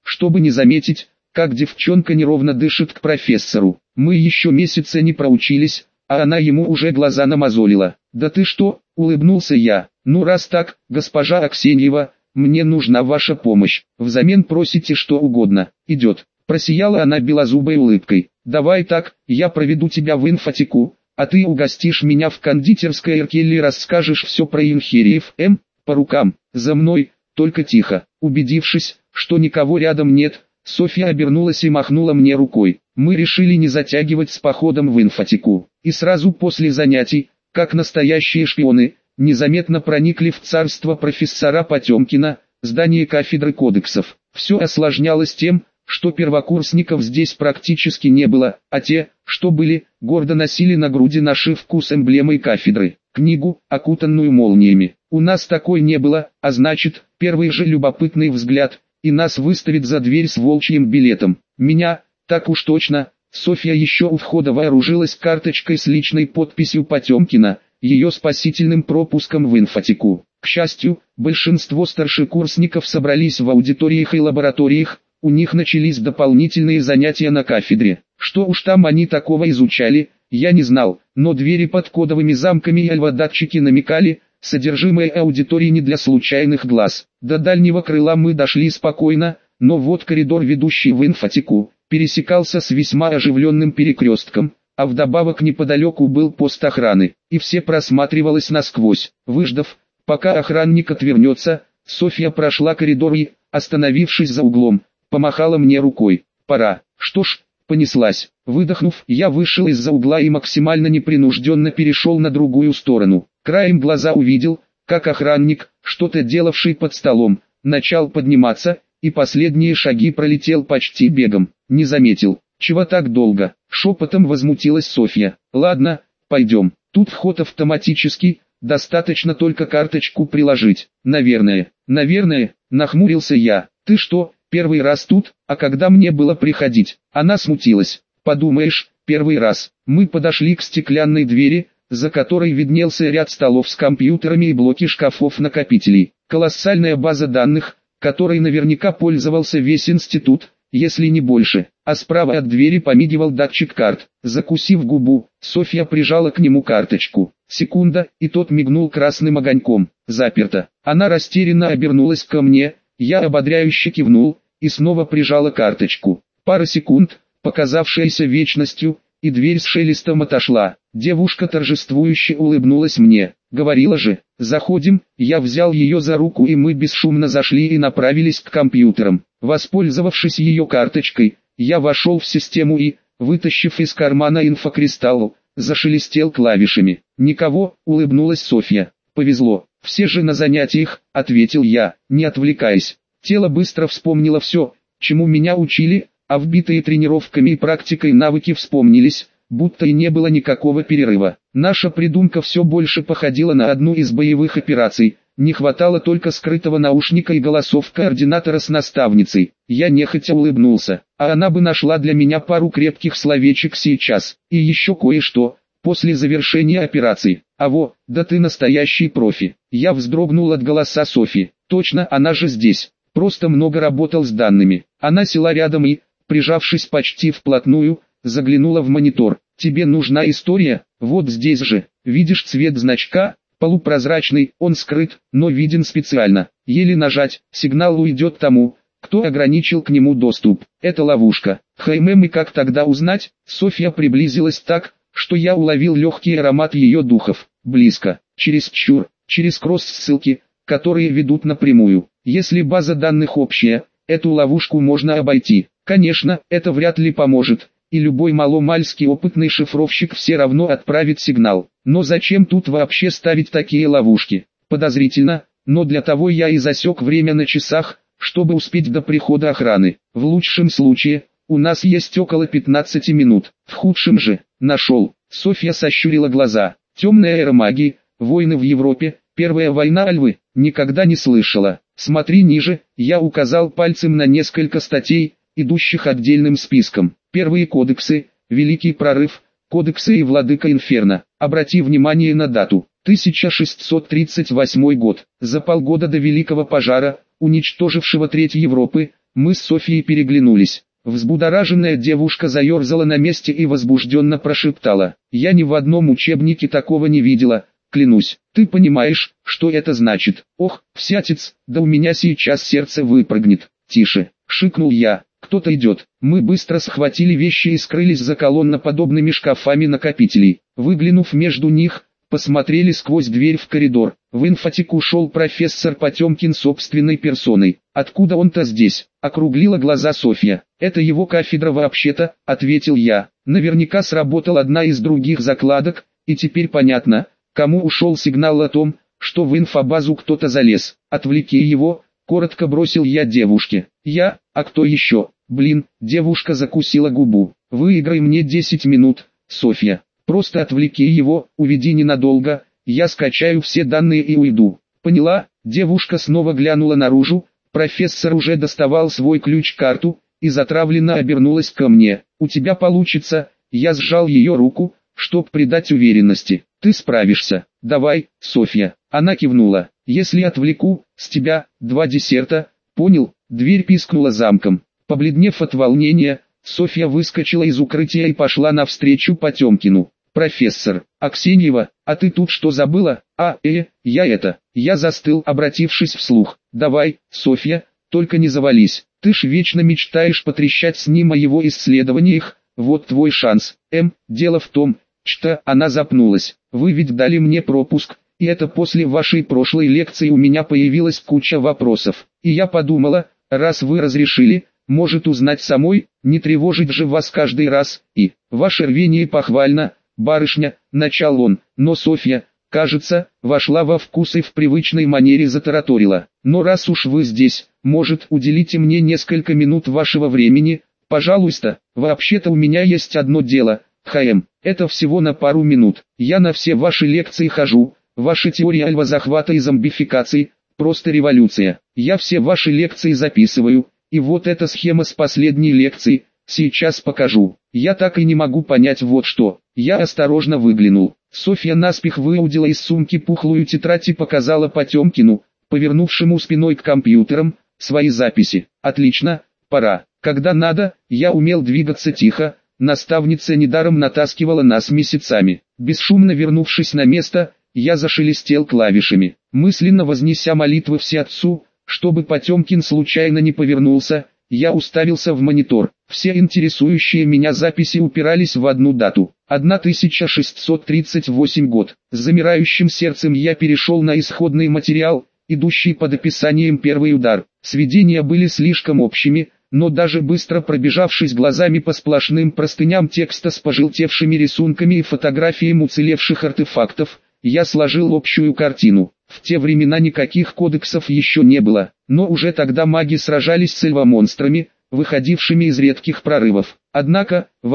чтобы не заметить, как девчонка неровно дышит к профессору. Мы еще месяца не проучились, а она ему уже глаза намазолила. «Да ты что?» – улыбнулся я. «Ну раз так, госпожа Аксеньева, мне нужна ваша помощь. Взамен просите что угодно. Идет». Просияла она белозубой улыбкой. «Давай так, я проведу тебя в инфотеку, а ты угостишь меня в кондитерской Эркелли и расскажешь все про инхериев. По рукам, за мной, только тихо». Убедившись, что никого рядом нет, Софья обернулась и махнула мне рукой. Мы решили не затягивать с походом в инфотеку. И сразу после занятий, как настоящие шпионы, незаметно проникли в царство профессора Потемкина, здание кафедры кодексов. Все осложнялось тем, что первокурсников здесь практически не было, а те, что были, гордо носили на груди нашивку с эмблемой кафедры, книгу, окутанную молниями. У нас такой не было, а значит, первый же любопытный взгляд, и нас выставит за дверь с волчьим билетом. Меня, так уж точно. Софья еще у входа вооружилась карточкой с личной подписью Потемкина, ее спасительным пропуском в инфотеку. К счастью, большинство старшекурсников собрались в аудиториях и лабораториях, у них начались дополнительные занятия на кафедре. Что уж там они такого изучали, я не знал, но двери под кодовыми замками и альводатчики намекали, содержимое аудитории не для случайных глаз. До дальнего крыла мы дошли спокойно, но вот коридор, ведущий в инфотеку, пересекался с весьма оживленным перекрестком, а вдобавок неподалеку был пост охраны, и все просматривалось насквозь. Выждав, пока охранник отвернется, Софья прошла коридор и, остановившись за углом, помахала мне рукой. «Пора». Что ж, понеслась. Выдохнув, я вышел из-за угла и максимально непринужденно перешел на другую сторону. Краем глаза увидел, как охранник, что-то делавший под столом, начал подниматься, и последние шаги пролетел почти бегом. Не заметил. «Чего так долго?» — шепотом возмутилась Софья. «Ладно, пойдем. Тут вход автоматический, достаточно только карточку приложить». «Наверное». Нахмурился я. «Ты что, первый раз тут, а когда мне было приходить?» Она смутилась. «Подумаешь, первый раз». Мы подошли к стеклянной двери, за которой виднелся ряд столов с компьютерами и блоки шкафов-накопителей. Колоссальная база данных, которой наверняка пользовался весь институт, если не больше. А справа от двери помигивал датчик карт. Закусив губу, Софья прижала к нему карточку. Секунда, и тот мигнул красным огоньком. Заперто. Она растерянно обернулась ко мне, я ободряюще кивнул, и снова прижала карточку. Пара секунд, показавшаяся вечностью, и дверь с шелестом отошла. Девушка торжествующе улыбнулась мне. «Говорила же, заходим». Я взял ее за руку, и мы бесшумно зашли и направились к компьютерам. Воспользовавшись ее карточкой, я вошел в систему и, вытащив из кармана инфокристалл, зашелестел клавишами. «Никого», — улыбнулась Софья. «Повезло. Все же на занятиях», — ответил я, не отвлекаясь. Тело быстро вспомнило все, чему меня учили, а вбитые тренировками и практикой навыки вспомнились, будто и не было никакого перерыва. Наша придумка все больше походила на одну из боевых операций, не хватало только скрытого наушника и голосов координатора с наставницей. Я нехотя улыбнулся, а она бы нашла для меня пару крепких словечек сейчас, и еще кое-что, после завершения операции. Да ты настоящий профи. Я вздрогнул от голоса Софьи. Точно, она же здесь. Просто много работал с данными. Она села рядом и, прижавшись почти вплотную, заглянула в монитор. «Тебе нужна история? Вот здесь же. Видишь цвет значка? Полупрозрачный, он скрыт, но виден специально. Еле нажать, сигнал уйдет тому, кто ограничил к нему доступ. Это ловушка». И как тогда узнать? Софья приблизилась так, что я уловил легкий аромат ее духов. Близко, через кросс-ссылки, которые ведут напрямую. Если база данных общая, эту ловушку можно обойти. Конечно, это вряд ли поможет, и любой маломальски опытный шифровщик все равно отправит сигнал. Но зачем тут вообще ставить такие ловушки? Подозрительно, но для того я и засек время на часах, чтобы успеть до прихода охраны. В лучшем случае, у нас есть около 15 минут. В худшем же, нашел. Софья сощурила глаза. Темная эра магии, войны в Европе, первая война Альвы, никогда не слышала. Смотри ниже, я указал пальцем на несколько статей, идущих отдельным списком. Первые кодексы, Великий Прорыв, кодексы и Владыка Инферно. Обрати внимание на дату. 1638 год. За полгода до Великого Пожара, уничтожившего треть Европы, Мы с Софией переглянулись. Взбудораженная девушка заерзала на месте и возбужденно прошептала: «Я ни в одном учебнике такого не видела, клянусь. Ты понимаешь, что это значит?» «Ох, всятец, да у меня сейчас сердце выпрыгнет». «Тише», — шикнул я. «Кто-то идет». Мы быстро схватили вещи и скрылись за колонноподобными шкафами накопителей. Выглянув между них, посмотрели сквозь дверь в коридор. В инфотек ушел профессор Потемкин собственной персоной. «Откуда он-то здесь?» — округлила глаза Софья. «Это его кафедра вообще-то», — ответил я. «Наверняка сработала одна из других закладок, и теперь понятно, кому ушел сигнал о том, что в инфобазу кто-то залез. Отвлеки его», — коротко бросил я девушке. «Я? А кто еще?» «Блин», — девушка закусила губу. «Выиграй мне 10 минут, Софья. Просто отвлеки его, уведи ненадолго, я скачаю все данные и уйду». «Поняла?» Девушка снова глянула наружу, профессор уже доставал свой ключ-карту, и затравленно обернулась ко мне. «У тебя получится», я сжал ее руку, чтоб придать уверенности. «Ты справишься. Давай, Софья». Она кивнула. «Если отвлеку, с тебя 2 десерта, понял?» Дверь пискнула замком. Побледнев от волнения, Софья выскочила из укрытия и пошла навстречу Потемкину. «Профессор, Аксеньева, а ты тут что забыла?» Я застыл, обратившись вслух. «Давай, Софья, только не завались. Ты ж вечно мечтаешь потрещать с ним о его исследованиях, вот твой шанс». Дело в том, что...» Она запнулась. «Вы ведь дали мне пропуск, и это после вашей прошлой лекции у меня появилась куча вопросов. И я подумала, раз вы разрешили, может узнать самой, не тревожить же вас каждый раз, и... Ваше рвение похвально, барышня», — начал он, но Софья, кажется, вошла во вкус и в привычной манере затараторила. «Но раз уж вы здесь, может, уделите мне несколько минут вашего времени, пожалуйста, вообще-то у меня есть одно дело, это всего на пару минут. Я на все ваши лекции хожу, ваши теории альвазахвата и зомбификации, просто революция. Я все ваши лекции записываю, и вот эта схема с последней лекции, сейчас покажу. Я так и не могу понять вот что». Я осторожно выглянул. Софья наспех выудила из сумки пухлую тетрадь и показала Потемкину, повернувшему спиной к компьютерам, свои записи. «Отлично, пора». Когда надо, я умел двигаться тихо, наставница недаром натаскивала нас месяцами. Бесшумно вернувшись на место, я зашелестел клавишами, мысленно вознеся молитвы Всеотцу, чтобы Потемкин случайно не повернулся. Я уставился в монитор. Все интересующие меня записи упирались в одну дату. 1638 год. С замирающим сердцем я перешел на исходный материал, идущий под описанием «Первый удар». Сведения были слишком общими, но даже быстро пробежавшись глазами по сплошным простыням текста с пожелтевшими рисунками и фотографиями уцелевших артефактов, я сложил общую картину. В те времена никаких кодексов еще не было, но уже тогда маги сражались с эльвомонстрами, выходившими из редких прорывов. Однако, в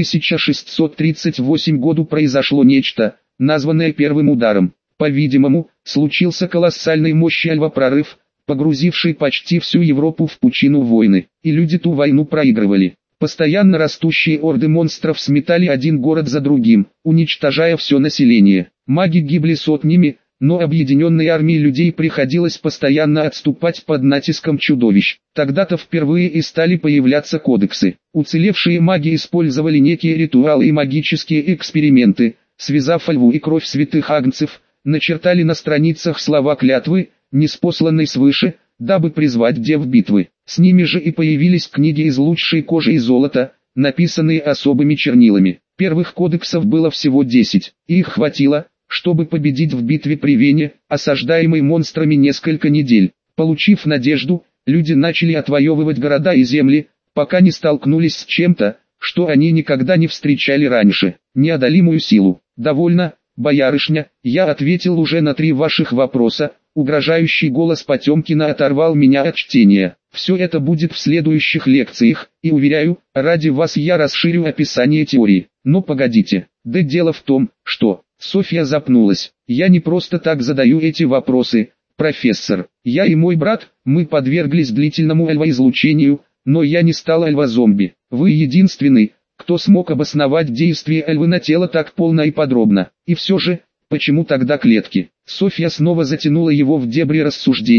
1638 году произошло нечто, названное первым ударом. По-видимому, случился колоссальной мощи альва-прорыв, погрузивший почти всю Европу в пучину войны, и люди ту войну проигрывали. Постоянно растущие орды монстров сметали один город за другим, уничтожая все население. Маги гибли сотнями, но объединенной армии людей приходилось постоянно отступать под натиском чудовищ. Тогда-то впервые и стали появляться кодексы. Уцелевшие маги использовали некие ритуалы и магические эксперименты, связав льву и кровь святых агнцев, начертали на страницах слова клятвы, ниспосланной свыше, дабы призвать дев битвы. С ними же и появились книги из лучшей кожи и золота, написанные особыми чернилами. Первых кодексов было всего 10, и их хватило, чтобы победить в битве при Вене, осаждаемой монстрами несколько недель. Получив надежду, люди начали отвоевывать города и земли, пока не столкнулись с чем-то, что они никогда не встречали раньше. Неодолимую силу. «Довольно, боярышня», я ответил уже на 3 ваших вопроса. Угрожающий голос Потемкина оторвал меня от чтения. «Все это будет в следующих лекциях, и уверяю, ради вас я расширю описание теории. Но погодите, да дело в том, что...» Софья запнулась. «Я не просто так задаю эти вопросы, профессор. Я и мой брат, мы подверглись длительному альва-излучению, но я не стал альва-зомби. Вы единственный, кто смог обосновать действие альвы на тело так полно и подробно. И все же, почему тогда клетки?» Софья снова затянула его в дебри рассуждений,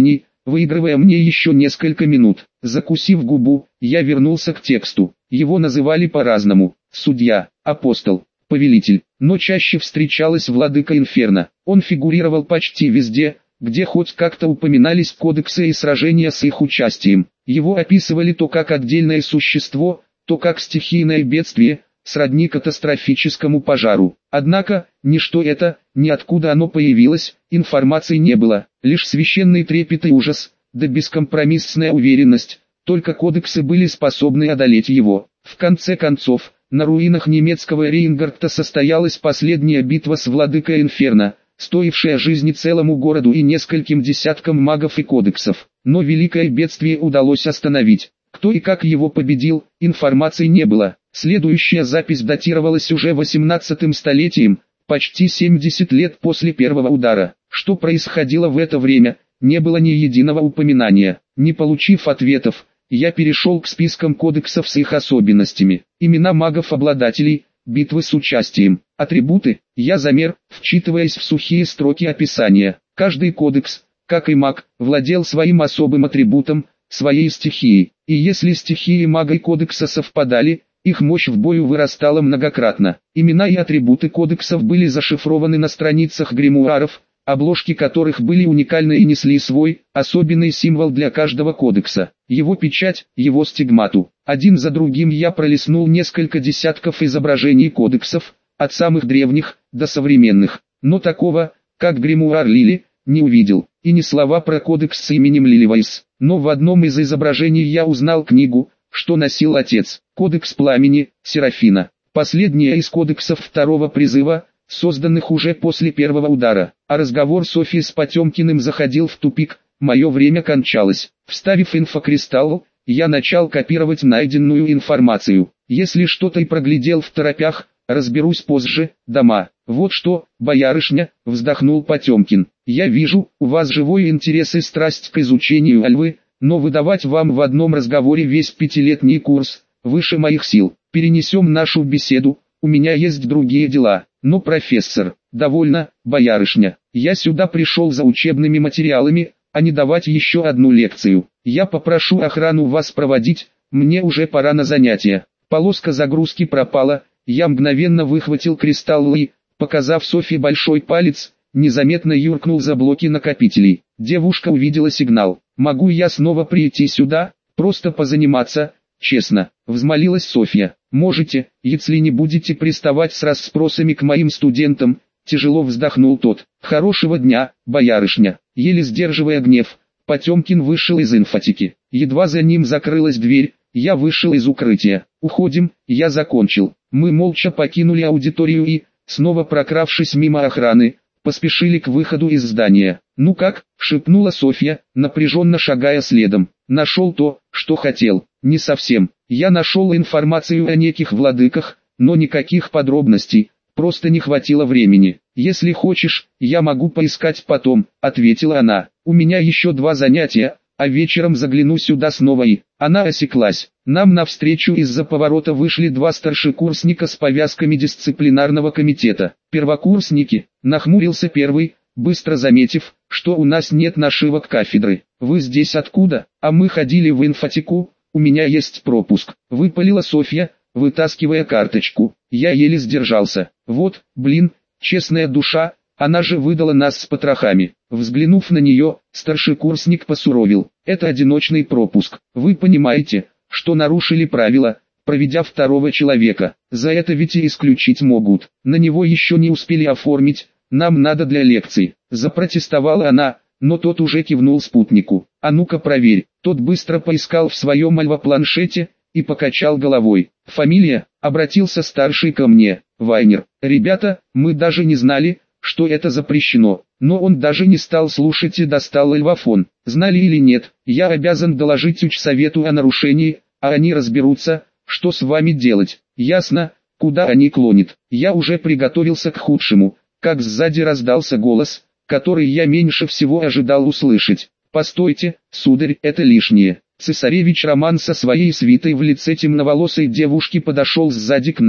выигрывая мне еще несколько минут. Закусив губу, я вернулся к тексту. Его называли по-разному: судья, апостол, повелитель, но чаще встречалось владыка Инферно. Он фигурировал почти везде, где хоть как-то упоминались кодексы и сражения с их участием. Его описывали то как отдельное существо, то как стихийное бедствие, сродни катастрофическому пожару. Однако, ни что это, ни откуда оно появилось, информации не было, лишь священный трепет и ужас, да бескомпромиссная уверенность, только кодексы были способны одолеть его. В конце концов, на руинах немецкого Рейнгарта состоялась последняя битва с владыкой Инферно, стоившая жизни целому городу и нескольким десяткам магов и кодексов. Но великое бедствие удалось остановить. Кто и как его победил, информации не было. Следующая запись датировалась уже 18-м столетием, почти 70 лет после первого удара. Что происходило в это время, не было ни единого упоминания. Не получив ответов, я перешел к спискам кодексов с их особенностями. Имена магов-обладателей, битвы с участием, атрибуты. Я замер, вчитываясь в сухие строки описания. Каждый кодекс, как и маг, владел своим особым атрибутом, своей стихией. И если стихии мага и кодекса совпадали, их мощь в бою вырастала многократно. Имена и атрибуты кодексов были зашифрованы на страницах гримуаров, обложки которых были уникальны и несли свой, особенный символ для каждого кодекса. Его печать, его стигмату. Один за другим я пролистнул несколько десятков изображений кодексов, от самых древних до современных. Но такого, как гримуар Лили, не увидел. И ни слова про кодекс с именем Лиливайс. Но в одном из изображений я узнал книгу, что носил отец. Кодекс пламени, Серафина. Последняя из кодексов второго призыва, созданных уже после первого удара. А разговор Софьи с Потемкиным заходил в тупик, мое время кончалось. Вставив инфокристалл, я начал копировать найденную информацию. Если что-то и проглядел в торопях, разберусь позже. Дома. Вот что, боярышня, вздохнул Потемкин. Я вижу, у вас живой интерес и страсть к изучению альвы, но выдавать вам в одном разговоре весь пятилетний курс, выше моих сил. Перенесем нашу беседу, у меня есть другие дела. Но профессор, довольно, боярышня, я сюда пришел за учебными материалами, а не давать еще одну лекцию. Я попрошу охрану вас проводить, мне уже пора на занятия. Полоска загрузки пропала, я мгновенно выхватил кристалл и, показав Софье большой палец, незаметно юркнул за блоки накопителей. Девушка увидела сигнал. «Могу я снова прийти сюда, просто позаниматься, честно?» — взмолилась Софья. «Можете, если не будете приставать с расспросами к моим студентам», — тяжело вздохнул тот. «Хорошего дня, боярышня». Еле сдерживая гнев, Потемкин вышел из инфотики. Едва за ним закрылась дверь, я вышел из укрытия. «Уходим, я закончил». Мы молча покинули аудиторию и, снова прокравшись мимо охраны, поспешили к выходу из здания. «Ну как?» — шепнула Софья, напряженно шагая следом. «Нашел то, что хотел». «Не совсем. Я нашел информацию о неких владыках, но никаких подробностей, просто не хватило времени. Если хочешь, я могу поискать потом», — ответила она. «У меня еще 2 занятия, а вечером загляну сюда снова и...» Она осеклась. Нам навстречу из-за поворота вышли 2 старшекурсника с повязками дисциплинарного комитета. «Первокурсники», — нахмурился первый, быстро заметив, что у нас нет нашивок кафедры. «Вы здесь откуда?» «А мы ходили в инфотеку, у меня есть пропуск», — выпалила Софья, вытаскивая карточку. Я еле сдержался. «Вот, блин, честная душа, она же выдала нас с потрохами». Взглянув на нее, старшекурсник посуровил. «Это одиночный пропуск. Вы понимаете, что нарушили правила, проведя 2-го человека. За это ведь и исключить могут. На него еще не успели оформить, нам надо для лекций». Запротестовала она, но тот уже кивнул спутнику. «А ну-ка проверь». Тот быстро поискал в своем альва-планшете и покачал головой. «Фамилия?» — обратился старший ко мне. «Вайнер». «Ребята, мы даже не знали, что это запрещено». Но он даже не стал слушать и достал альвафон. «Знали или нет, я обязан доложить учсовету о нарушении, а они разберутся, что с вами делать». «Ясно, куда они клонят». Я уже приготовился к худшему, как сзади раздался голос, который я меньше всего ожидал услышать. «Постойте, сударь, это лишнее». Цесаревич Роман со своей свитой в лице темноволосой девушки подошел сзади к нам.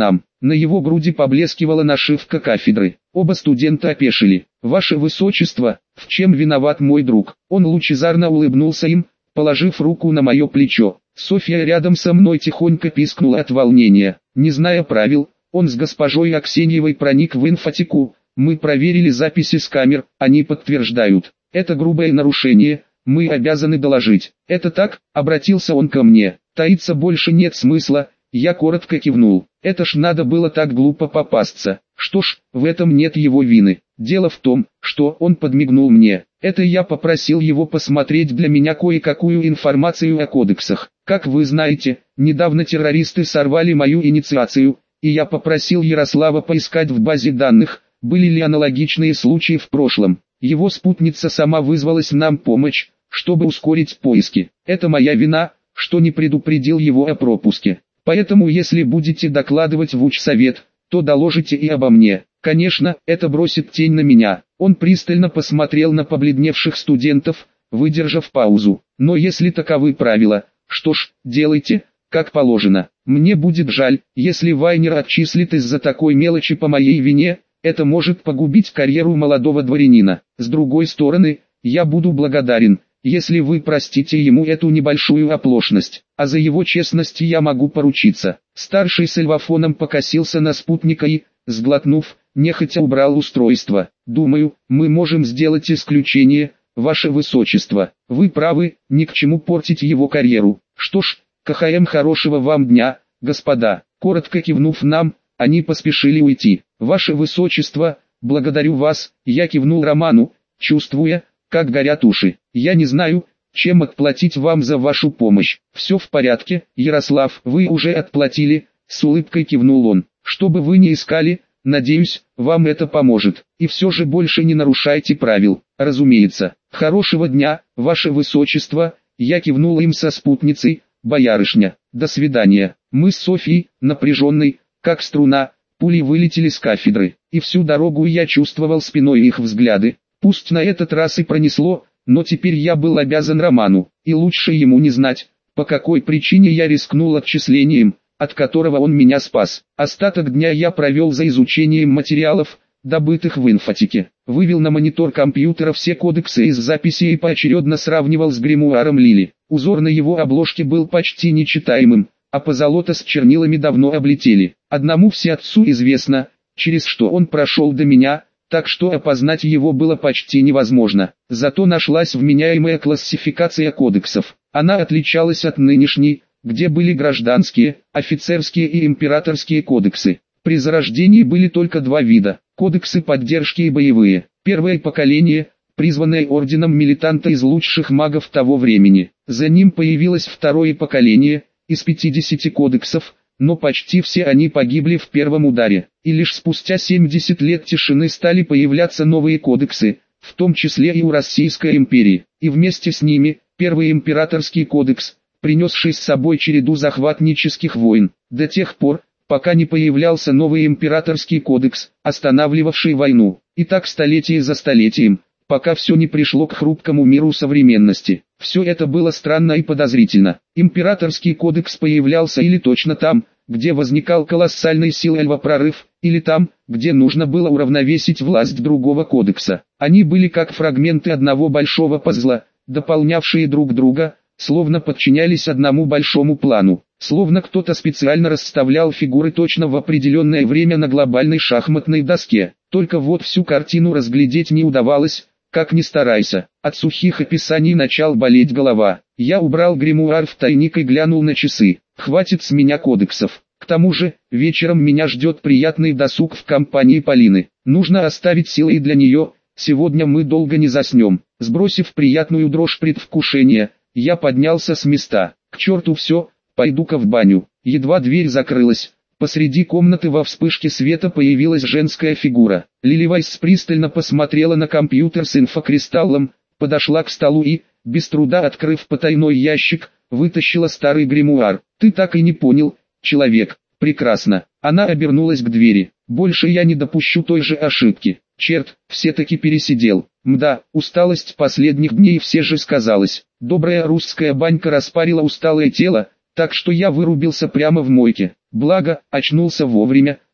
На его груди поблескивала нашивка кафедры. Оба студента опешили. «Ваше Высочество, в чем виноват мой друг?» Он лучезарно улыбнулся им, положив руку на мое плечо. Софья рядом со мной тихонько пискнула от волнения. Не зная правил, он с госпожой Аксеньевой проник в инфотеку. Мы проверили записи с камер, они подтверждают. Это грубое нарушение, мы обязаны доложить. «Это так?» — обратился он ко мне. «Таиться больше нет смысла». Я коротко кивнул. Это ж надо было так глупо попасться. Что ж, в этом нет его вины. Дело в том, что он подмигнул мне. Это я попросил его посмотреть для меня кое-какую информацию о кодексах. Как вы знаете, недавно террористы сорвали мою инициацию, и я попросил Ярослава поискать в базе данных, были ли аналогичные случаи в прошлом. Его спутница сама вызвалась нам помочь, чтобы ускорить поиски. Это моя вина, что не предупредил его о пропуске. Поэтому если будете докладывать в учсовет, то доложите и обо мне. Конечно, это бросит тень на меня». Он пристально посмотрел на побледневших студентов, выдержав паузу. «Но если таковы правила, что ж, делайте, как положено. Мне будет жаль, если Вайнер отчислит из-за такой мелочи по моей вине, это может погубить карьеру молодого дворянина. С другой стороны, я буду благодарен, если вы простите ему эту небольшую оплошность, а за его честность я могу поручиться». Старший с эльвафоном покосился на спутника и, сглотнув, нехотя убрал устройство. «Думаю, мы можем сделать исключение, ваше высочество. Вы правы, ни к чему портить его карьеру. Что ж, КХМ, хорошего вам дня, господа». Коротко кивнув нам, они поспешили уйти. «Ваше высочество, благодарю вас», я кивнул Роману, чувствуя, как горят уши. «Я не знаю, чем отплатить вам за вашу помощь». «Все в порядке, Ярослав, вы уже отплатили», с улыбкой кивнул он. «Что бы вы ни искали, надеюсь, вам это поможет. И все же больше не нарушайте правил». «Разумеется. Хорошего дня, ваше высочество», я кивнул им со спутницей, боярышня. «До свидания». Мы с Софьей, напряженной, как струна, пулей вылетели с кафедры, и всю дорогу я чувствовал спиной их взгляды. Пусть на этот раз и пронесло, но теперь я был обязан Роману, и лучше ему не знать, по какой причине я рискнул отчислением, от которого он меня спас. Остаток дня я провел за изучением материалов, добытых в инфотеке. Вывел на монитор компьютера все кодексы из записи и поочередно сравнивал с гримуаром Лили. Узор на его обложке был почти нечитаемым, а позолота с чернилами давно облетели. Одному всеотцу известно, через что он прошел до меня, так что опознать его было почти невозможно. Зато нашлась вменяемая классификация кодексов. Она отличалась от нынешней, где были гражданские, офицерские и императорские кодексы. При зарождении были только два вида – кодексы поддержки и боевые. Первое поколение, призванное орденом милитанта из лучших магов того времени. За ним появилось второе поколение, из 50 кодексов, но почти все они погибли в первом ударе. И лишь спустя 70 лет тишины стали появляться новые кодексы, в том числе и у Российской империи. И вместе с ними, первый императорский кодекс, принесший с собой череду захватнических войн, до тех пор, пока не появлялся новый императорский кодекс, останавливавший войну. И так столетие за столетием, пока все не пришло к хрупкому миру современности. Все это было странно и подозрительно. Императорский кодекс появлялся или точно там, где возникал колоссальной силой эльва-прорыв, или там, где нужно было уравновесить власть другого кодекса. Они были как фрагменты одного большого пазла, дополнявшие друг друга, словно подчинялись одному большому плану. Словно кто-то специально расставлял фигуры точно в определенное время на глобальной шахматной доске. Только вот всю картину разглядеть не удавалось, как ни старайся. От сухих описаний начал болеть голова. Я убрал гримуар в тайник и глянул на часы. Хватит с меня кодексов. К тому же, вечером меня ждет приятный досуг в компании Полины. Нужно оставить силы и для нее, сегодня мы долго не заснем. Сбросив приятную дрожь предвкушения, я поднялся с места. К черту все, пойду-ка в баню. Едва дверь закрылась, посреди комнаты во вспышке света появилась женская фигура. Лили Вайс пристально посмотрела на компьютер с инфокристаллом, подошла к столу и, без труда открыв потайной ящик, вытащила старый гримуар. «Ты так и не понял, человек». «Прекрасно». Она обернулась к двери. «Больше я не допущу той же ошибки». Черт, все-таки пересидел. Мда, усталость последних дней все же сказалась. Добрая русская банька распарила усталое тело, так что я вырубился прямо в мойке. Благо, очнулся вовремя,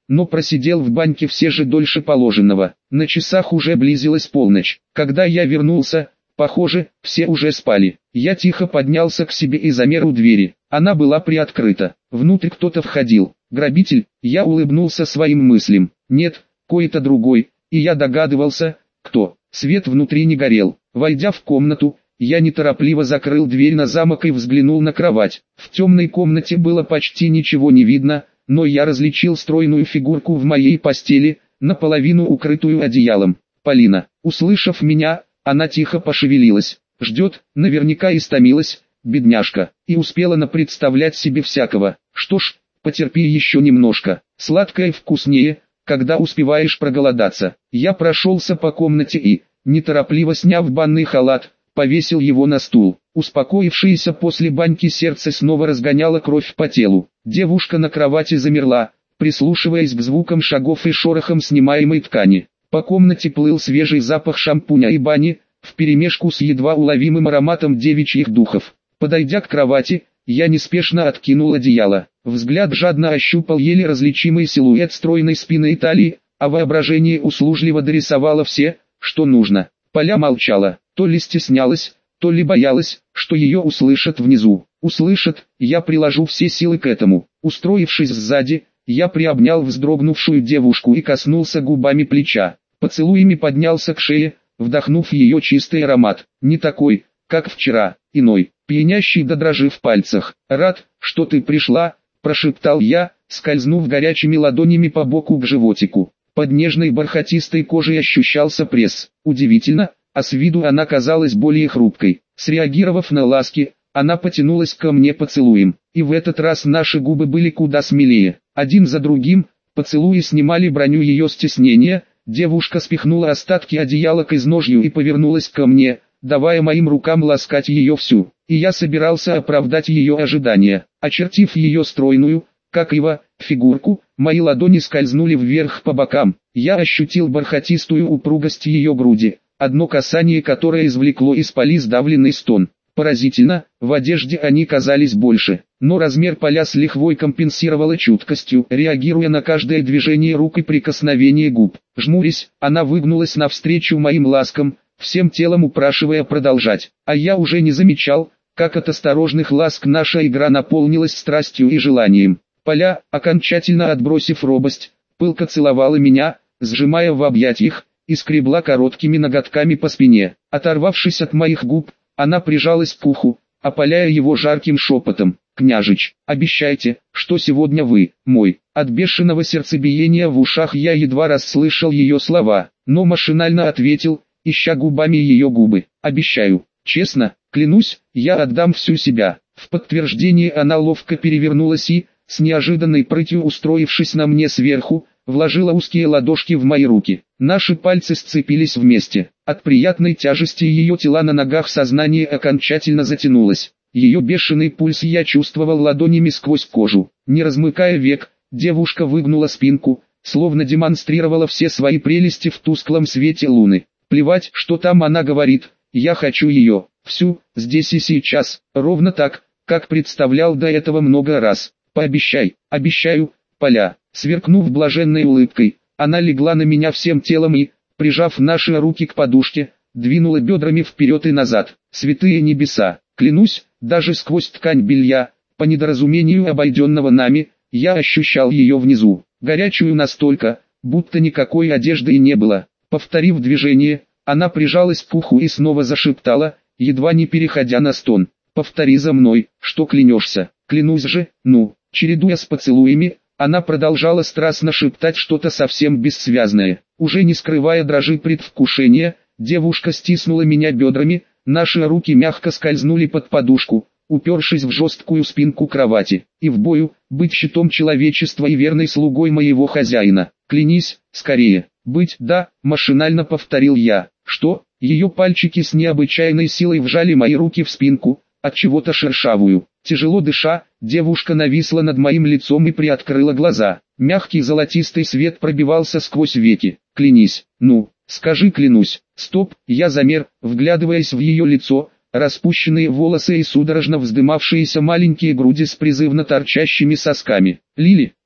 но просидел в баньке все же дольше положенного. На часах уже близилась полночь. Когда я вернулся, похоже, все уже спали. Я тихо поднялся к себе и замер у двери. Она была приоткрыта. Внутрь кто-то входил. Грабитель? Я улыбнулся своим мыслям. Нет, кое-то другой, и я догадывался, кто. Свет внутри не горел. Войдя в комнату, я неторопливо закрыл дверь на замок и взглянул на кровать. В темной комнате было почти ничего не видно, но я различил стройную фигурку в моей постели, наполовину укрытую одеялом. Полина, услышав меня, она тихо пошевелилась. Ждет, наверняка истомилась, бедняжка, и успела напредставлять себе всякого. Что ж, потерпи еще немножко. Сладкое вкуснее, когда успеваешь проголодаться. Я прошелся по комнате и, неторопливо сняв банный халат, повесил его на стул. Успокоившееся после баньки сердце снова разгоняло кровь по телу. Девушка на кровати замерла, прислушиваясь к звукам шагов и шорохам снимаемой ткани. По комнате плыл свежий запах шампуня и бани, вперемешку с едва уловимым ароматом девичьих духов. Подойдя к кровати, я неспешно откинул одеяло. Взгляд жадно ощупал еле различимый силуэт стройной спины и талии, а воображение услужливо дорисовало все, что нужно. Поля молчала, то ли стеснялась, то ли боялась, что ее услышат внизу. Услышат, я приложу все силы к этому. Устроившись сзади, я приобнял вздрогнувшую девушку и коснулся губами плеча. Поцелуями поднялся к шее, вдохнув ее чистый аромат. Не такой, как вчера, иной, пьянящий до дрожи в пальцах. «Рад, что ты пришла», — прошептал я, скользнув горячими ладонями по боку к животику. Под нежной бархатистой кожей ощущался пресс. Удивительно, а с виду она казалась более хрупкой. Среагировав на ласки, она потянулась ко мне поцелуем. И в этот раз наши губы были куда смелее. Один за другим, поцелуи снимали броню ее стеснения. Девушка спихнула остатки одеяла к изножью и повернулась ко мне, давая моим рукам ласкать ее всю. И я собирался оправдать ее ожидания. Очертив ее стройную, как ива, фигурку, мои ладони скользнули вверх по бокам. Я ощутил бархатистую упругость ее груди, одно касание которое извлекло из Поли сдавленный стон. Поразительно, в одежде они казались больше, но размер Поля с лихвой компенсировала чуткостью, реагируя на каждое движение рук и прикосновение губ. Жмурясь, она выгнулась навстречу моим ласкам, всем телом упрашивая продолжать. А я уже не замечал, как от осторожных ласк наша игра наполнилась страстью и желанием. Поля, окончательно отбросив робость, пылко целовала меня, сжимая в объятиях, и скребла короткими ноготками по спине. Оторвавшись от моих губ, она прижалась к уху, опаляя его жарким шепотом. «Княжич, обещайте, что сегодня вы, мой». От бешеного сердцебиения в ушах я едва расслышал ее слова, но машинально ответил, ища губами ее губы. «Обещаю, честно, клянусь, я отдам всю себя». В подтверждение она ловко перевернулась и, с неожиданной прытью устроившись на мне сверху, вложила узкие ладошки в мои руки. Наши пальцы сцепились вместе. От приятной тяжести ее тела на ногах сознание окончательно затянулось. Ее бешеный пульс я чувствовал ладонями сквозь кожу. Не размыкая век, девушка выгнула спинку, словно демонстрировала все свои прелести в тусклом свете луны. Плевать, что там она говорит, я хочу ее, всю, здесь и сейчас, ровно так, как представлял до этого много раз. «Пообещай». «Обещаю, Поля». Сверкнув блаженной улыбкой, она легла на меня всем телом и, прижав наши руки к подушке, двинула бедрами вперед и назад. Святые небеса, клянусь, даже сквозь ткань белья, по недоразумению обойденного нами, я ощущал ее внизу, горячую настолько, будто никакой одежды и не было. Повторив движение, она прижалась к уху и снова зашептала, едва не переходя на стон. «Повтори за мной, что клянешься». «Клянусь же, ну». Чередуя с поцелуями, она продолжала страстно шептать что-то совсем бессвязное. Уже не скрывая дрожи предвкушения, девушка стиснула меня бедрами, наши руки мягко скользнули под подушку, упершись в жесткую спинку кровати. «И в бою, быть щитом человечества и верной слугой моего хозяина. Клянись, скорее». «Быть, да», машинально повторил я. «Что?» Ее пальчики с необычайной силой вжали мои руки в спинку, от чего-то шершавую. Тяжело дыша, девушка нависла над моим лицом и приоткрыла глаза. Мягкий золотистый свет пробивался сквозь веки. «Клянись, ну, скажи клянусь». «Стоп», я замер, вглядываясь в ее лицо, распущенные волосы и судорожно вздымавшиеся маленькие груди с призывно торчащими сосками. «Лили,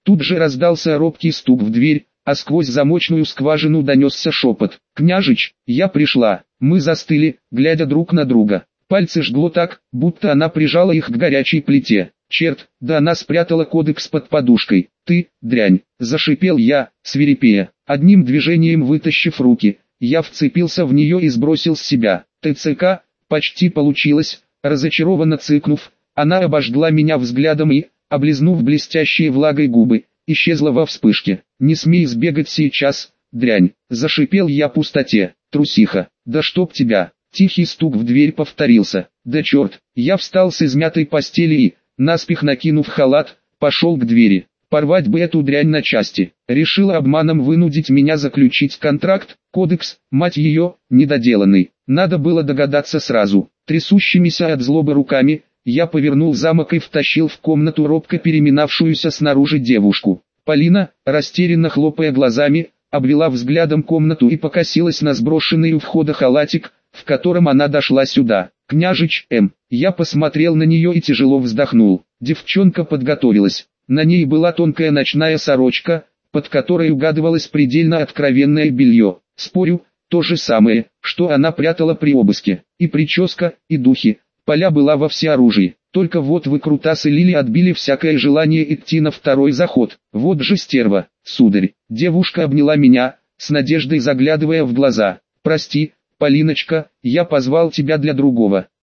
Тут же раздался робкий стук в дверь, а сквозь замочную скважину донесся шепот. «Княжич, я пришла». Мы застыли, глядя друг на друга. Пальцы жгло так, будто она прижала их к горячей плите. Черт, да она спрятала кодекс под подушкой. «Ты, дрянь!» – зашипел я, свирепея. Одним движением вытащив руки, я вцепился в нее и сбросил с себя. ТЦК, почти получилось, разочарованно цыкнув, она обожгла меня взглядом и, облизнув блестящие влагой губы, исчезла во вспышке. «Не смей сбегать сейчас, дрянь!» – зашипел я пустоте. «Трусиха, да чтоб тебя!» Тихий стук в дверь повторился. «Да черт!» Я встал с измятой постели и, наспех накинув халат, пошел к двери. Порвать бы эту дрянь на части. Решила обманом вынудить меня заключить контракт, кодекс, мать ее, недоделанный. Надо было догадаться сразу. Трясущимися от злобы руками, я повернул замок и втащил в комнату робко переминавшуюся снаружи девушку. Полина, растерянно хлопая глазами, обвела взглядом комнату и покосилась на сброшенный у входа халатик, в котором она дошла сюда. «Княжич М». Я посмотрел на нее и тяжело вздохнул. Девчонка подготовилась. На ней была тонкая ночная сорочка, под которой угадывалось предельно откровенное белье. Спорю, то же самое, что она прятала при обыске. И прическа, и духи. Поля была во всеоружии. Только вот выкрутасы Лили отбили всякое желание идти на второй заход. Вот же стерва, сударь. Девушка обняла меня, с надеждой заглядывая в глаза. «Прости, Полиночка, я позвал тебя для другого».